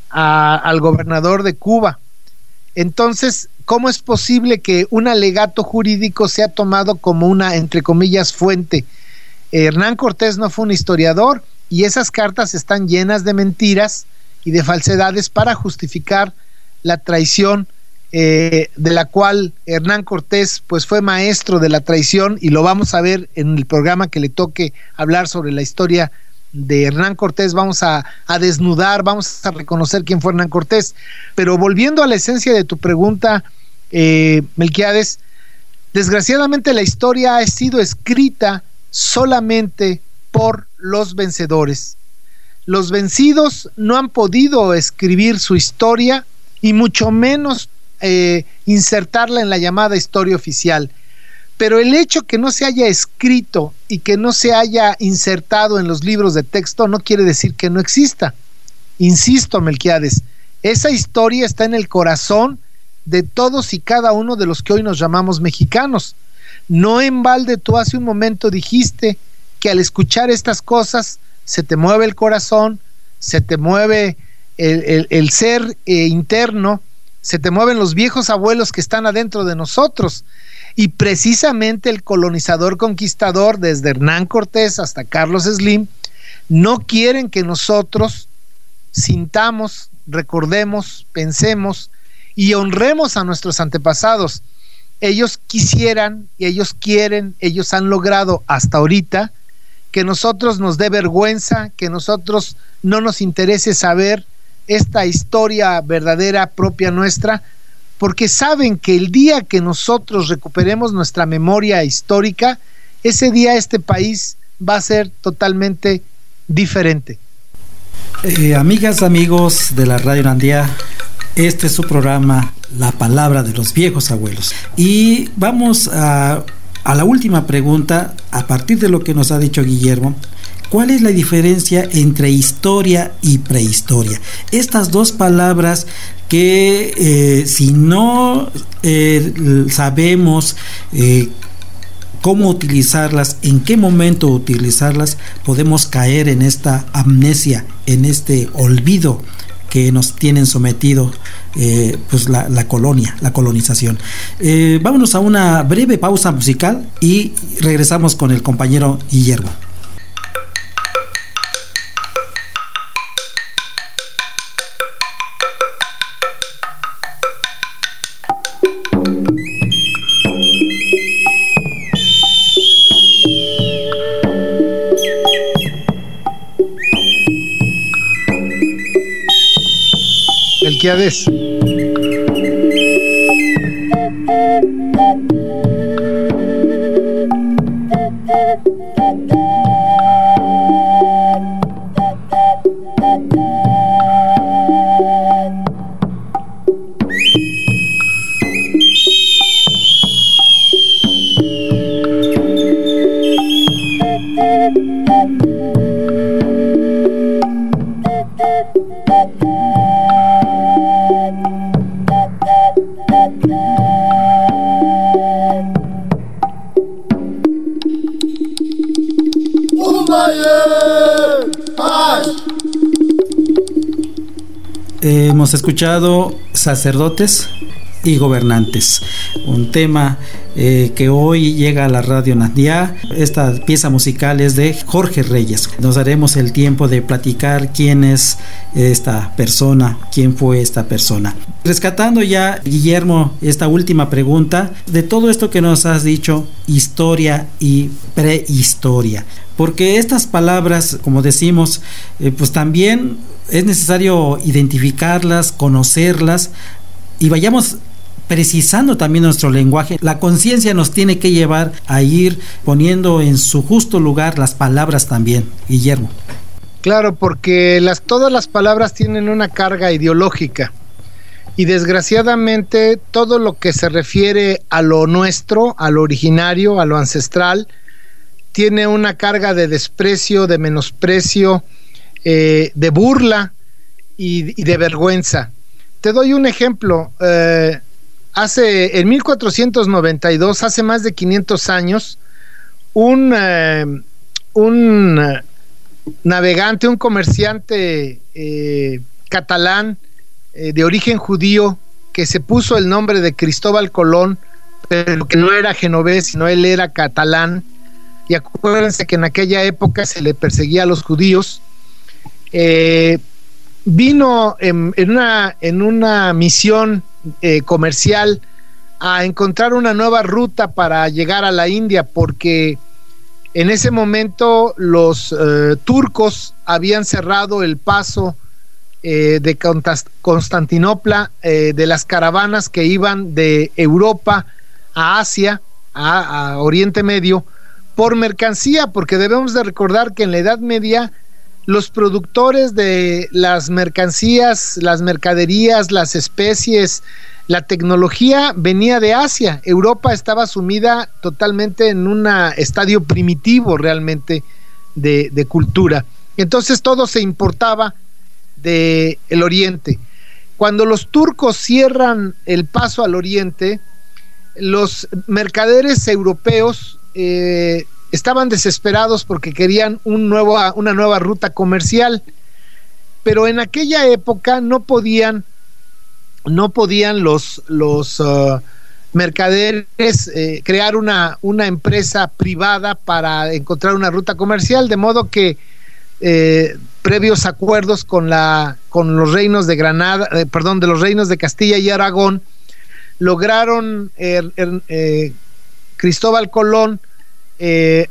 a, al gobernador de Cuba. Entonces, ¿cómo es posible que un alegato jurídico sea tomado como una, entre comillas, fuente? Eh, Hernán Cortés no fue un historiador, y esas cartas están llenas de mentiras y de falsedades para justificar la traición, eh, de la cual Hernán Cortés pues fue maestro de la traición, y lo vamos a ver en el programa que le toque hablar sobre la historia de Hernán Cortés. Vamos a, a desnudar, vamos a reconocer quién fue Hernán Cortés. Pero volviendo a la esencia de tu pregunta, eh, Melquiades, desgraciadamente la historia ha sido escrita solamente por los vencedores. Los vencidos no han podido escribir su historia, y mucho menos eh, insertarla en la llamada historia oficial. Pero el hecho que no se haya escrito y que no se haya insertado en los libros de texto no quiere decir que no exista. Insisto, Melquiades, esa historia está en el corazón de todos y cada uno de los que hoy nos llamamos mexicanos. No en balde tú hace un momento dijiste que al escuchar estas cosas se te mueve el corazón, se te mueve el, el, el ser eh, interno, se te mueven los viejos abuelos que están adentro de nosotros. Y precisamente el colonizador conquistador, desde Hernán Cortés hasta Carlos Slim, no quieren que nosotros sintamos, recordemos, pensemos y honremos a nuestros antepasados. Ellos quisieran, y ellos quieren, ellos han logrado hasta ahorita que nosotros nos dé vergüenza, que nosotros no nos interese saber esta historia verdadera propia nuestra, porque saben que el día que nosotros recuperemos nuestra memoria histórica, ese día este país va a ser totalmente diferente. Eh, amigas, amigos de la Radio Nandía, este es su programa La Palabra de los Viejos Abuelos, y vamos a, a la última pregunta. A partir de lo que nos ha dicho Guillermo, ¿cuál es la diferencia entre historia y prehistoria? Estas dos palabras que eh, si no eh, sabemos eh, cómo utilizarlas, en qué momento utilizarlas, podemos caer en esta amnesia, en este olvido que nos tienen sometido eh, pues la, la colonia, la colonización. Eh, vámonos a una breve pausa musical y regresamos con el compañero Guillermo. Melquiades. Hemos escuchado Sacerdotes y Gobernantes, un tema eh, que hoy llega a la Radio Nandía. Esta pieza musical es de Jorge Reyes. Nos daremos el tiempo de platicar quién es esta persona, quién fue esta persona. Rescatando ya, Guillermo, esta última pregunta, de todo esto que nos has dicho, historia y prehistoria, porque estas palabras, como decimos, eh, pues también es necesario identificarlas, conocerlas, y vayamos precisando también nuestro lenguaje. La conciencia nos tiene que llevar a ir poniendo en su justo lugar las palabras también, Guillermo. Claro, porque las, todas las palabras tienen una carga ideológica, y desgraciadamente todo lo que se refiere a lo nuestro, a lo originario, a lo ancestral, tiene una carga de desprecio, de menosprecio, eh, de burla y, y de vergüenza. Te doy un ejemplo. Eh, hace en mil cuatrocientos noventa y dos, hace más de quinientos años, un, eh, un navegante, un comerciante eh, catalán eh, de origen judío que se puso el nombre de Cristóbal Colón, pero que no era genovés, sino él era catalán. Y acuérdense que en aquella época se le perseguía a los judíos. Eh, vino en, en, una, en una misión eh, comercial a encontrar una nueva ruta para llegar a la India, porque en ese momento los eh, turcos habían cerrado el paso eh, de Constantinopla, eh, de las caravanas que iban de Europa a Asia, a, a Oriente Medio, por mercancía, porque debemos de recordar que en la Edad Media los productores de las mercancías, las mercaderías, las especies, la tecnología venía de Asia. Europa estaba sumida totalmente en un estadio primitivo realmente de, de cultura. Entonces todo se importaba del Oriente. Cuando los turcos cierran el paso al Oriente, los mercaderes europeos eh, estaban desesperados porque querían un nuevo, una nueva ruta comercial, pero en aquella época no podían no podían los, los uh, mercaderes eh, crear una, una empresa privada para encontrar una ruta comercial, de modo que eh, previos acuerdos con la con los reinos de Granada, eh, perdón, de los reinos de Castilla y Aragón, lograron eh, eh, Cristóbal Colón eh,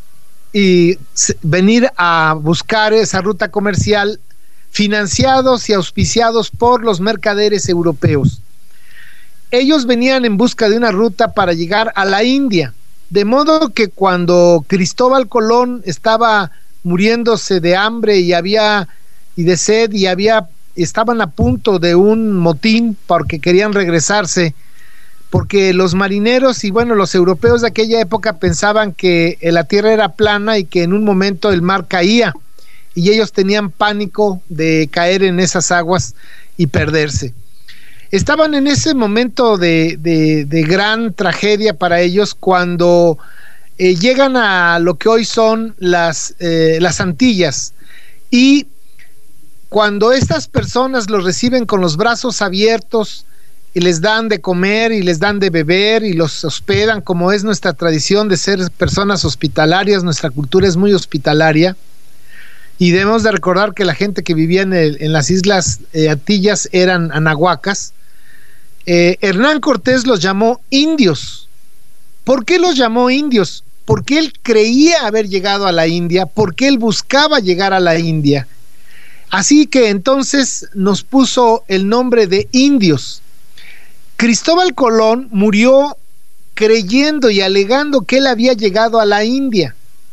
y venir a buscar esa ruta comercial, financiados y auspiciados por los mercaderes europeos. Ellos venían en busca de una ruta para llegar a la India, de modo que cuando Cristóbal Colón estaba muriéndose de hambre y había y de sed y había estaban a punto de un motín porque querían regresarse, porque los marineros y bueno, los europeos de aquella época pensaban que la tierra era plana y que en un momento el mar caía, y ellos tenían pánico de caer en esas aguas y perderse. Estaban en ese momento de, de, de gran tragedia para ellos cuando eh, llegan a lo que hoy son las, eh, las Antillas, y cuando estas personas los reciben con los brazos abiertos y les dan de comer y les dan de beber y los hospedan, como es nuestra tradición de ser personas hospitalarias, nuestra cultura es muy hospitalaria, y debemos de recordar que la gente que vivía en, el, en las islas eh, Antillas eran anahuacas. eh, Hernán Cortés los llamó indios. ¿Por qué los llamó indios? Porque él creía haber llegado a la India, porque él buscaba llegar a la India. Así que entonces nos puso el nombre de indios. Cristóbal Colón murió creyendo y alegando que él había llegado a la India,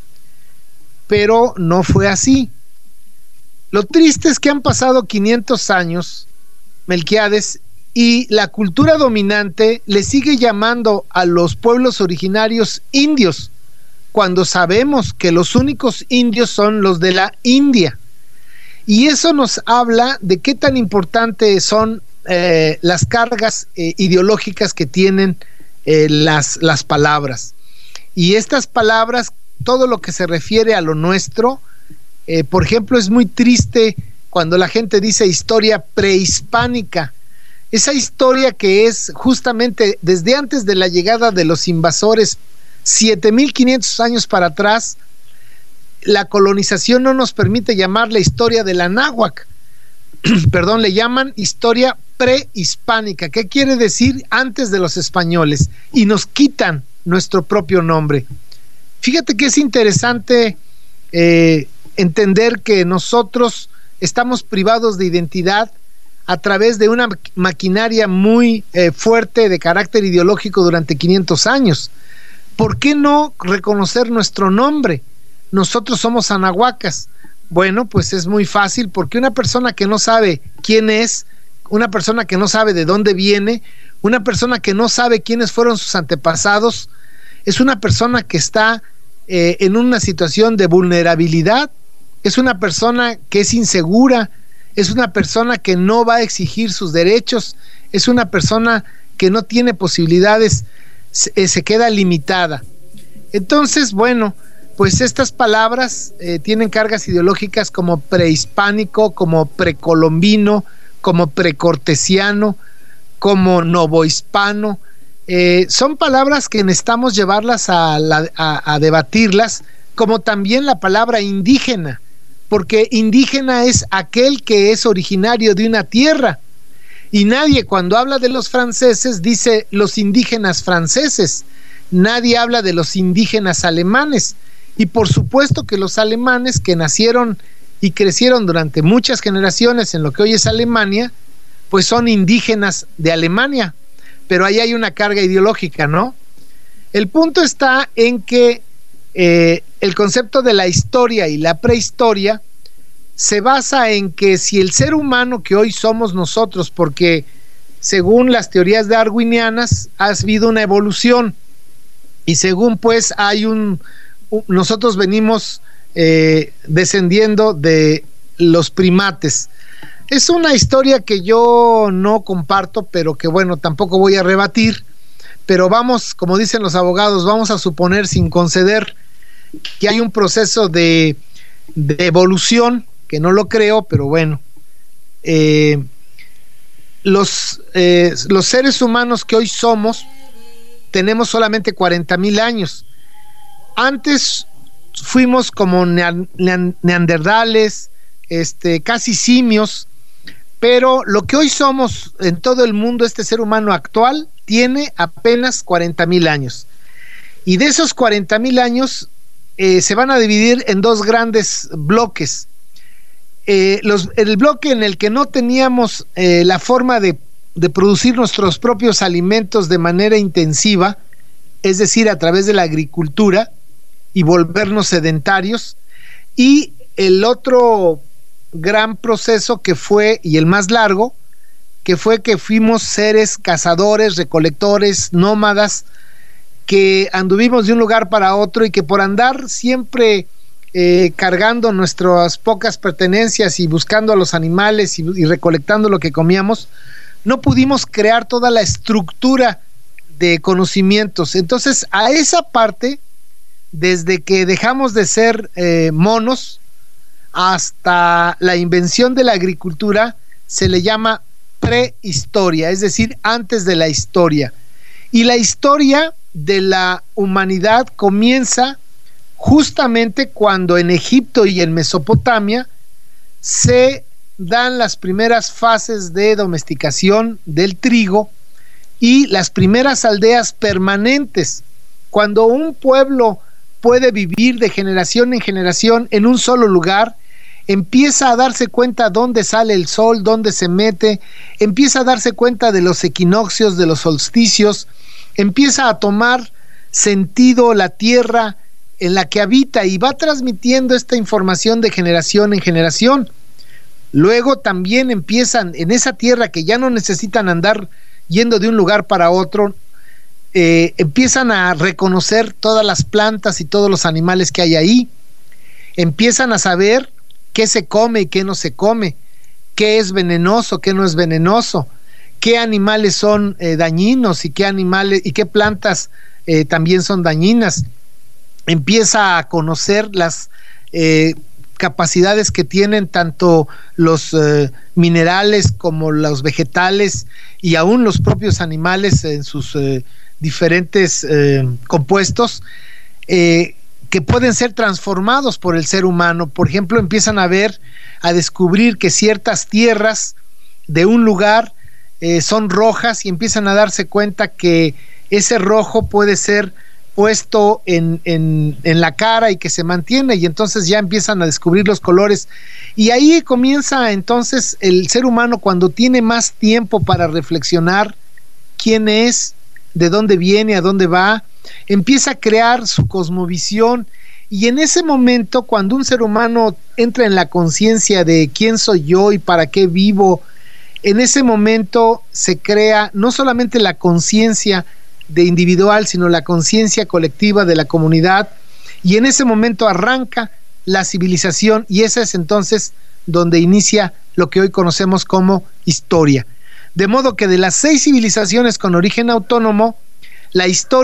pero no fue así. Lo triste es que han pasado quinientos años, Melquiades, y la cultura dominante le sigue llamando a los pueblos originarios indios, cuando sabemos que los únicos indios son los de la India. Y eso nos habla de qué tan importantes son eh, las cargas eh, ideológicas que tienen eh, las, las palabras. Y estas palabras, todo lo que se refiere a lo nuestro, eh, por ejemplo, es muy triste cuando la gente dice historia prehispánica. Esa historia que es justamente desde antes de la llegada de los invasores, siete mil quinientos años para atrás. La colonización no nos permite llamar la historia de la náhuac, perdón, le llaman historia prehispánica. ¿Qué quiere decir? Antes de los españoles, y nos quitan nuestro propio nombre. Fíjate que es interesante eh, entender que nosotros estamos privados de identidad a través de una maquinaria muy eh, fuerte de carácter ideológico durante quinientos años. ¿Por qué no reconocer nuestro nombre? Nosotros somos anahuacas. Bueno, pues es muy fácil, porque una persona que no sabe quién es, una persona que no sabe de dónde viene, una persona que no sabe quiénes fueron sus antepasados, es una persona que está eh, en una situación de vulnerabilidad, es una persona que es insegura, es una persona que no va a exigir sus derechos, es una persona que no tiene posibilidades, se, se queda limitada. Entonces, bueno, pues estas palabras eh, tienen cargas ideológicas como prehispánico, como precolombino, como precortesiano, como novohispano. Eh, son palabras que necesitamos llevarlas a, la, a, a debatirlas, como también la palabra indígena, porque indígena es aquel que es originario de una tierra, y nadie cuando habla de los franceses dice los indígenas franceses, nadie habla de los indígenas alemanes. Y por supuesto que los alemanes que nacieron y crecieron durante muchas generaciones en lo que hoy es Alemania, pues son indígenas de Alemania, pero ahí hay una carga ideológica, ¿no? El punto está en que eh, el concepto de la historia y la prehistoria se basa en que si el ser humano que hoy somos nosotros, porque según las teorías darwinianas ha habido una evolución, y según pues hay un nosotros venimos eh, descendiendo de los primates. Es una historia que yo no comparto, pero que bueno, tampoco voy a rebatir, pero vamos, como dicen los abogados, vamos a suponer sin conceder que hay un proceso de, de evolución, que no lo creo, pero bueno, eh, los, eh, los seres humanos que hoy somos tenemos solamente cuarenta mil años. Antes fuimos como neandertales, este, casi simios, pero lo que hoy somos en todo el mundo, este ser humano actual, tiene apenas cuarenta mil años. Y de esos cuarenta mil años eh, se van a dividir en dos grandes bloques. Eh, los, el bloque en el que no teníamos eh, la forma de, de producir nuestros propios alimentos de manera intensiva, es decir, a través de la agricultura, y volvernos sedentarios, y el otro gran proceso que fue, y el más largo, que fue que fuimos seres cazadores, recolectores, nómadas, que anduvimos de un lugar para otro y que por andar siempre eh, cargando nuestras pocas pertenencias y buscando a los animales y, y recolectando lo que comíamos, no pudimos crear toda la estructura de conocimientos. Entonces, a esa parte, desde que dejamos de ser eh, monos hasta la invención de la agricultura, se le llama prehistoria, es decir, antes de la historia. Y la historia de la humanidad comienza justamente cuando en Egipto y en Mesopotamia se dan las primeras fases de domesticación del trigo y las primeras aldeas permanentes. Cuando un pueblo puede vivir de generación en generación en un solo lugar, empieza a darse cuenta dónde sale el sol, dónde se mete, empieza a darse cuenta de los equinoccios, de los solsticios, empieza a tomar sentido la tierra en la que habita y va transmitiendo esta información de generación en generación. Luego también empiezan en esa tierra que ya no necesitan andar yendo de un lugar para otro, Eh, empiezan a reconocer todas las plantas y todos los animales que hay ahí, empiezan a saber qué se come y qué no se come, qué es venenoso, qué no es venenoso, qué animales son eh, dañinos y qué animales y qué plantas eh, también son dañinas. Empieza a conocer las eh, capacidades que tienen tanto los eh, minerales como los vegetales y aún los propios animales en sus eh, diferentes eh, compuestos eh, que pueden ser transformados por el ser humano. Por ejemplo, empiezan a ver, a descubrir que ciertas tierras de un lugar eh, son rojas y empiezan a darse cuenta que ese rojo puede ser puesto en, en, en la cara y que se mantiene, y entonces ya empiezan a descubrir los colores, y ahí comienza entonces el ser humano, cuando tiene más tiempo para reflexionar quién es, de dónde viene, a dónde va, empieza a crear su cosmovisión, y en ese momento, cuando un ser humano entra en la conciencia de quién soy yo y para qué vivo, en ese momento se crea no solamente la conciencia de individual, sino la conciencia colectiva de la comunidad, y en ese momento arranca la civilización, y ese es entonces donde inicia lo que hoy conocemos como historia. De modo que de las seis civilizaciones con origen autónomo, la historia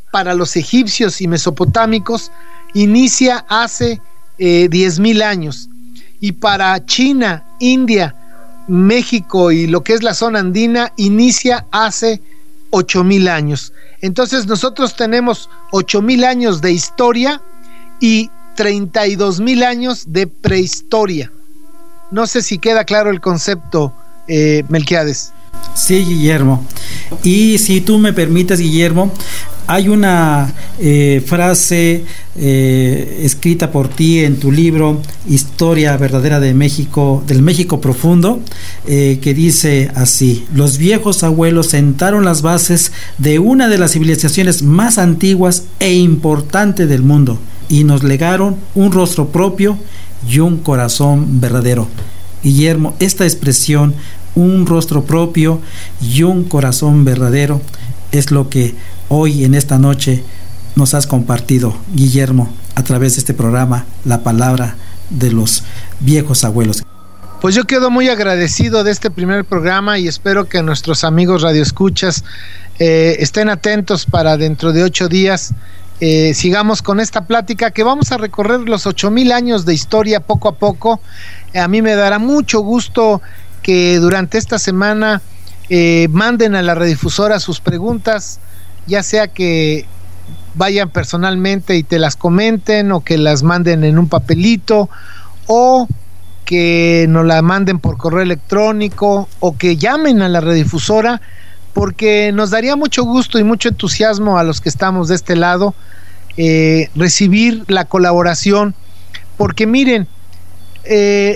para los egipcios y mesopotámicos inicia hace eh, diez mil años, y para China, India, México y lo que es la zona andina inicia hace ocho mil años. Entonces nosotros tenemos ocho mil años de historia y treinta y dos mil años de prehistoria. No sé si queda claro el concepto, eh, Melquiades. Sí, Guillermo. Y si tú me permites, Guillermo, hay una eh, frase eh, escrita por ti en tu libro Historia Verdadera de México, del México Profundo, eh, que dice así: los viejos abuelos sentaron las bases de una de las civilizaciones más antiguas e importantes del mundo y nos legaron un rostro propio y un corazón verdadero. Guillermo, esta expresión, un rostro propio y un corazón verdadero, es lo que hoy en esta noche nos has compartido, Guillermo, a través de este programa, la palabra de los viejos abuelos. Pues yo quedo muy agradecido de este primer programa y espero que nuestros amigos radioescuchas eh, estén atentos para dentro de ocho días. Eh, sigamos con esta plática que vamos a recorrer los ocho mil años de historia poco a poco. A mí me dará mucho gusto que durante esta semana eh, manden a la radiodifusora sus preguntas, ya sea que vayan personalmente y te las comenten, o que las manden en un papelito, o que nos la manden por correo electrónico, o que llamen a la radiodifusora, porque nos daría mucho gusto y mucho entusiasmo a los que estamos de este lado eh, recibir la colaboración, porque miren, eh,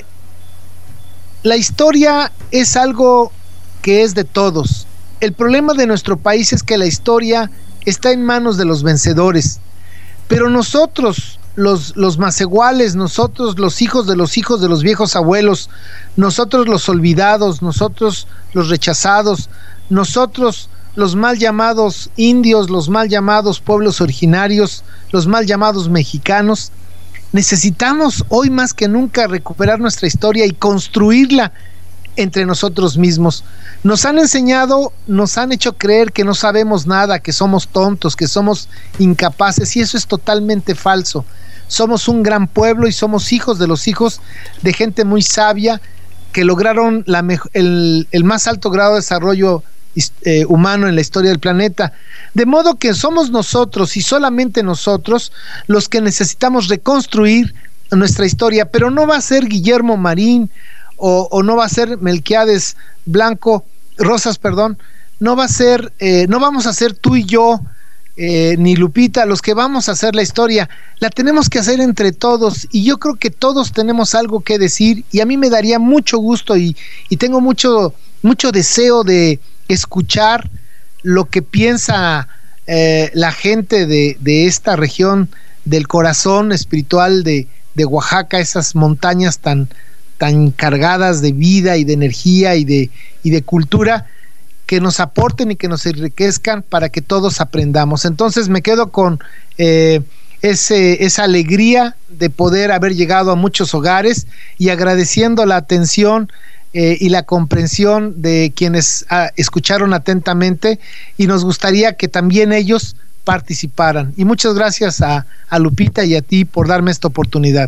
la historia es algo que es de todos. El problema de nuestro país es que la historia está en manos de los vencedores, pero nosotros, los, los macehuales, nosotros los hijos de los hijos de los viejos abuelos, nosotros los olvidados, nosotros los rechazados, nosotros los mal llamados indios, los mal llamados pueblos originarios, los mal llamados mexicanos, necesitamos hoy más que nunca recuperar nuestra historia y construirla entre nosotros mismos. Nos han enseñado, nos han hecho creer que no sabemos nada, que somos tontos, que somos incapaces, y eso es totalmente falso. Somos un gran pueblo y somos hijos de los hijos de gente muy sabia que lograron la mej- el, el más alto grado de desarrollo eh, humano en la historia del planeta. De modo que somos nosotros y solamente nosotros los que necesitamos reconstruir nuestra historia, pero no va a ser Guillermo Marín o, o no va a ser Melquiades Blanco, Rosas, perdón, no va a ser, eh, no vamos a ser tú y yo, eh, ni Lupita, los que vamos a hacer la historia. La tenemos que hacer entre todos, y yo creo que todos tenemos algo que decir, y a mí me daría mucho gusto y, y tengo mucho, mucho deseo de escuchar lo que piensa eh, la gente de, de esta región del corazón espiritual de, de Oaxaca, esas montañas tan, tan cargadas de vida y de energía y de, y de cultura, que nos aporten y que nos enriquezcan para que todos aprendamos. Entonces me quedo con eh, ese, esa alegría de poder haber llegado a muchos hogares y agradeciendo la atención eh, y la comprensión de quienes ah, escucharon atentamente, y nos gustaría que también ellos participaran. Y muchas gracias a, a Lupita y a ti por darme esta oportunidad.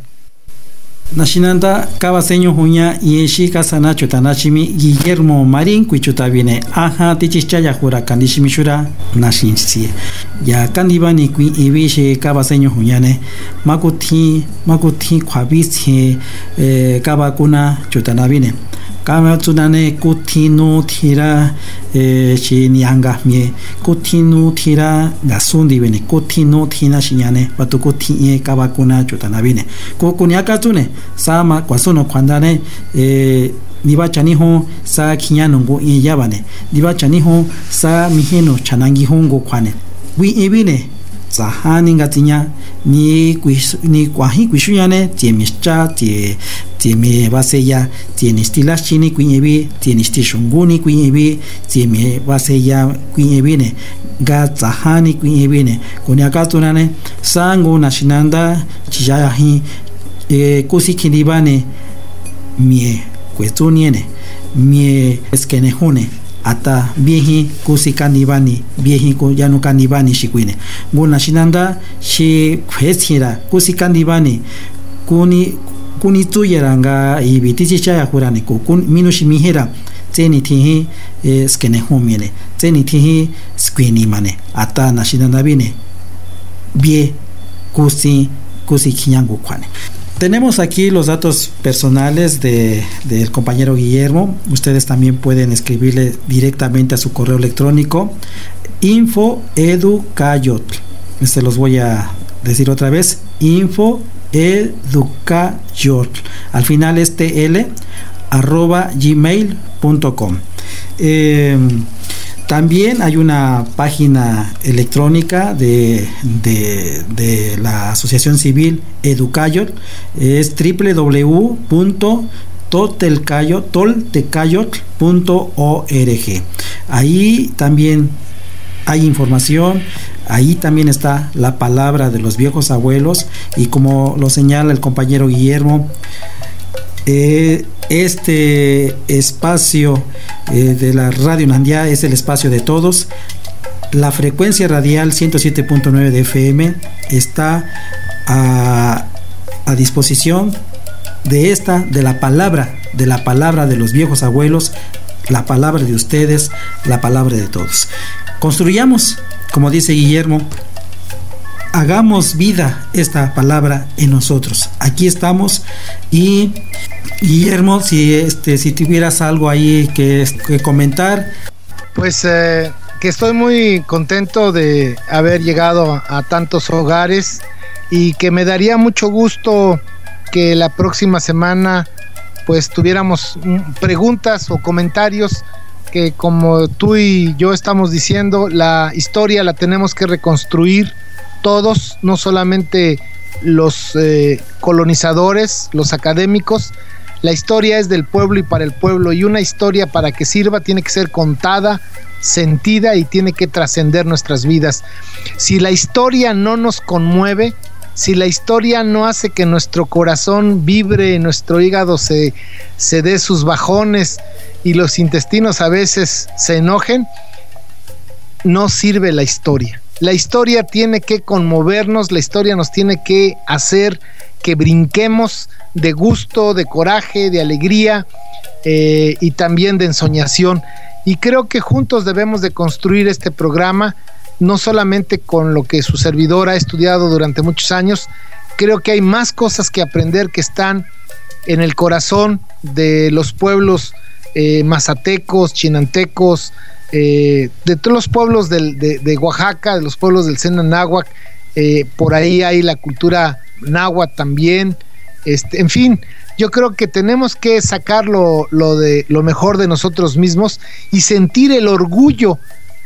Nashinanda Cabaseño Juña y Shika Chutanashimi Guillermo Marín Cuichuta viene Aja Tichichaya Jura Kandishimishura Nashinsi Ya Kandibani Qui Ibishi Cabaseño Juñane Makuti Makuti Kwabisi Kabakuna Chutanabine Kama Tunane Kutinu Tira Shinianga Mie Kutinu Tira Gasundi Bene Kutinu Tina Shinyane Batukuti Kabakuna Chutanabine Kukunyaka Tune Sama Kwasuno Kwandane Niba Chaniho Sa Kinyanungo in Yabane Niba Chaniho Sa Mihino Chanangi Hongo Kwane Wi Ibine Zahani Gatinya Ni Ni Kwahi Kwishuyane Tiemischa Tie Tieme Baseya Tiene Stilas Chini Quinyebi Tiene Stishunguni Quinyebi Tieme Baseya Quinyebine Gazahani Quinyebine Kunyakatunane Sango Nashinanda Chiyahi Kusi Kinibane Mie Kwetuniene Mie Eskenehune ata vieji kusi kanibani vieji ku yanu kanibani shikuine guna shinanda shi kwesira kusi kanibani kuni kuni tuyeranga ibitichi chaya kurani ku kun minushi mihera tseni tihi skene humine tseni tihi squini mane ata na shinanda bine bie kusi kusi kinyangu kwane. Tenemos aquí los datos personales de, del compañero Guillermo. Ustedes también pueden escribirle directamente a su correo electrónico info educayotl. Se los voy a decir otra vez, info educayotl. Al final es tl arroba gmail punto com. Eh, También hay una página electrónica de, de, de la Asociación Civil Educayotl, es doble u doble u doble u punto toltecayotl punto org. Ahí también hay información, ahí también está la palabra de los viejos abuelos, y como lo señala el compañero Guillermo, Eh, este espacio eh, de la Radio Nandía es el espacio de todos. La frecuencia radial ciento siete punto nueve de F M está a, a disposición de esta, de la palabra, de la palabra de los viejos abuelos, la palabra de ustedes, la palabra de todos. Construyamos, como dice Guillermo, hagamos vida esta palabra en nosotros. Aquí estamos. Y Guillermo, si este si tuvieras algo ahí que, que comentar. Pues eh, que estoy muy contento de haber llegado a, a tantos hogares, y que me daría mucho gusto que la próxima semana pues tuviéramos preguntas o comentarios, que como tú y yo estamos diciendo, la historia la tenemos que reconstruir todos, no solamente los eh, colonizadores, los académicos. La historia es del pueblo y para el pueblo, y una historia, para que sirva, tiene que ser contada, sentida, y tiene que trascender nuestras vidas. Si la historia no nos conmueve, si la historia no hace que nuestro corazón vibre, nuestro hígado se, se dé sus bajones y los intestinos a veces se enojen, no sirve la historia. La historia tiene que conmovernos, la historia nos tiene que hacer que brinquemos de gusto, de coraje, de alegría eh, y también de ensoñación. Y creo que juntos debemos de construir este programa, no solamente con lo que su servidor ha estudiado durante muchos años. Creo que hay más cosas que aprender, que están en el corazón de los pueblos eh, mazatecos, chinantecos, Eh, de todos los pueblos del, de, de Oaxaca, de los pueblos del Sena Náhuac. Eh, por ahí hay la cultura náhuatl también. Este, en fin, yo creo que tenemos que sacar lo, lo, de, lo mejor de nosotros mismos y sentir el orgullo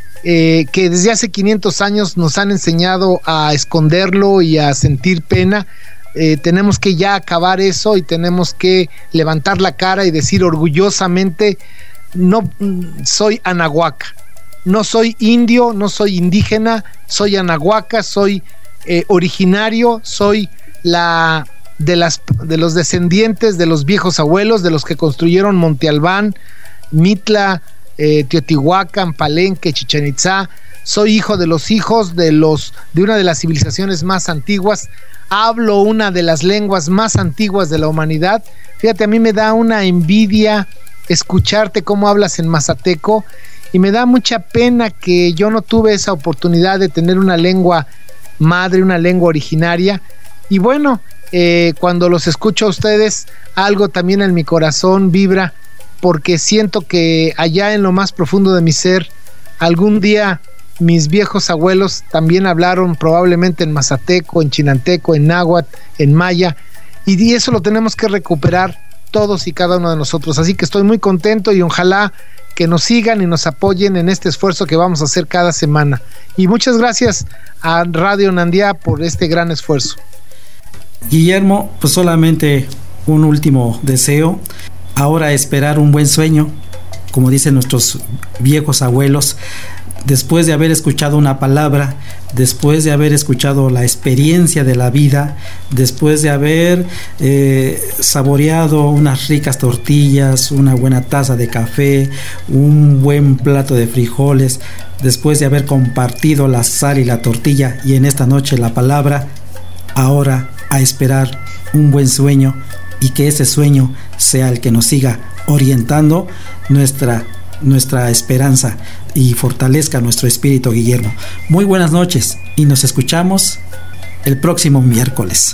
eh, que desde hace quinientos años nos han enseñado a esconderlo y a sentir pena. Eh, tenemos que ya acabar eso, y tenemos que levantar la cara y decir orgullosamente: no soy anahuaca, no soy indio, no soy indígena, soy anahuaca, soy eh, originario, soy la de las de los descendientes de los viejos abuelos, de los que construyeron Monte Albán, Mitla, eh, Teotihuacán, Palenque, Chichén Itzá. Soy hijo de los hijos de los de una de las civilizaciones más antiguas. Hablo una de las lenguas más antiguas de la humanidad. Fíjate, a mí me da una envidia escucharte cómo hablas en mazateco, y me da mucha pena que yo no tuve esa oportunidad de tener una lengua madre, una lengua originaria. Y bueno, eh, cuando los escucho a ustedes, algo también en mi corazón vibra, porque siento que allá en lo más profundo de mi ser, algún día mis viejos abuelos también hablaron probablemente en mazateco, en chinanteco, en náhuatl, en maya, y eso lo tenemos que recuperar todos y cada uno de nosotros. Así que estoy muy contento, y ojalá que nos sigan y nos apoyen en este esfuerzo que vamos a hacer cada semana. Y muchas gracias a Radio Nandía por este gran esfuerzo. Guillermo, pues solamente un último deseo. Ahora esperar un buen sueño, como dicen nuestros viejos abuelos. después de haber escuchado una palabra, después de haber escuchado la experiencia de la vida, después de haber eh, saboreado unas ricas tortillas, una buena taza de café, un buen plato de frijoles, después de haber compartido la sal y la tortilla y en esta noche la palabra, ahora a esperar un buen sueño y que ese sueño sea el que nos siga orientando nuestra nuestra esperanza y fortalezca nuestro espíritu, Guillermo. Muy buenas noches y nos escuchamos el próximo miércoles.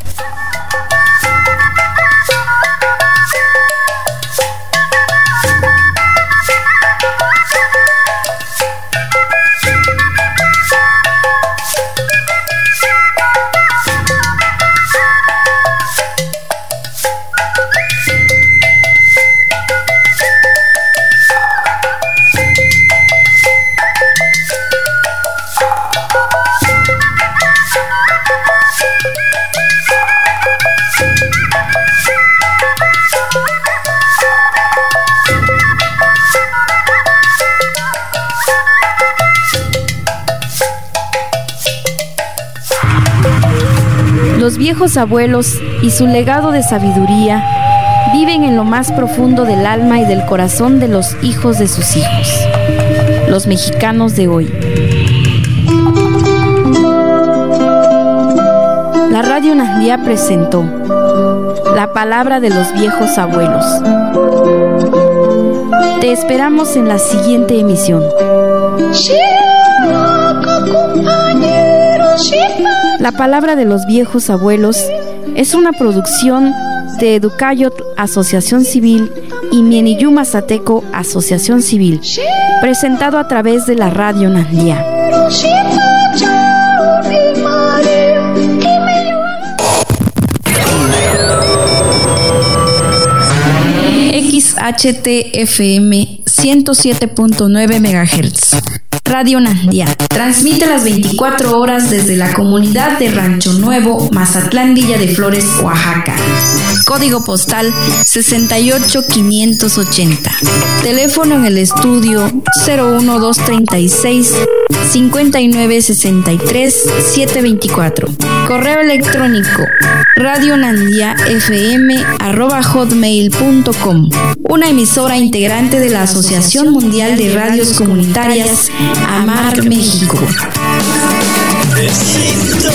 Los viejos abuelos y su legado de sabiduría viven en lo más profundo del alma y del corazón de los hijos de sus hijos, los mexicanos de hoy. La Radio Nandía presentó La Palabra de los Viejos Abuelos. Te esperamos en la siguiente emisión. La Palabra de los Viejos Abuelos es una producción de Educayot Asociación Civil y Mieniyú Mazateco Asociación Civil, presentado a través de la Radio Nandía. X H T F M ciento siete punto nueve megahertz. Radio Nandía transmite las veinticuatro horas desde la comunidad de Rancho Nuevo, Mazatlán, Villa de Flores, Oaxaca. Código postal sesenta y ocho quinientos ochenta. Teléfono en el estudio cero uno dos treinta y seis cincuenta y nueve sesenta y tres setecientos veinticuatro. Correo electrónico radionandiafm arroba hotmail punto com. Una emisora integrante de la Asociación Mundial de Radios Comunitarias, AMAR México. Necesito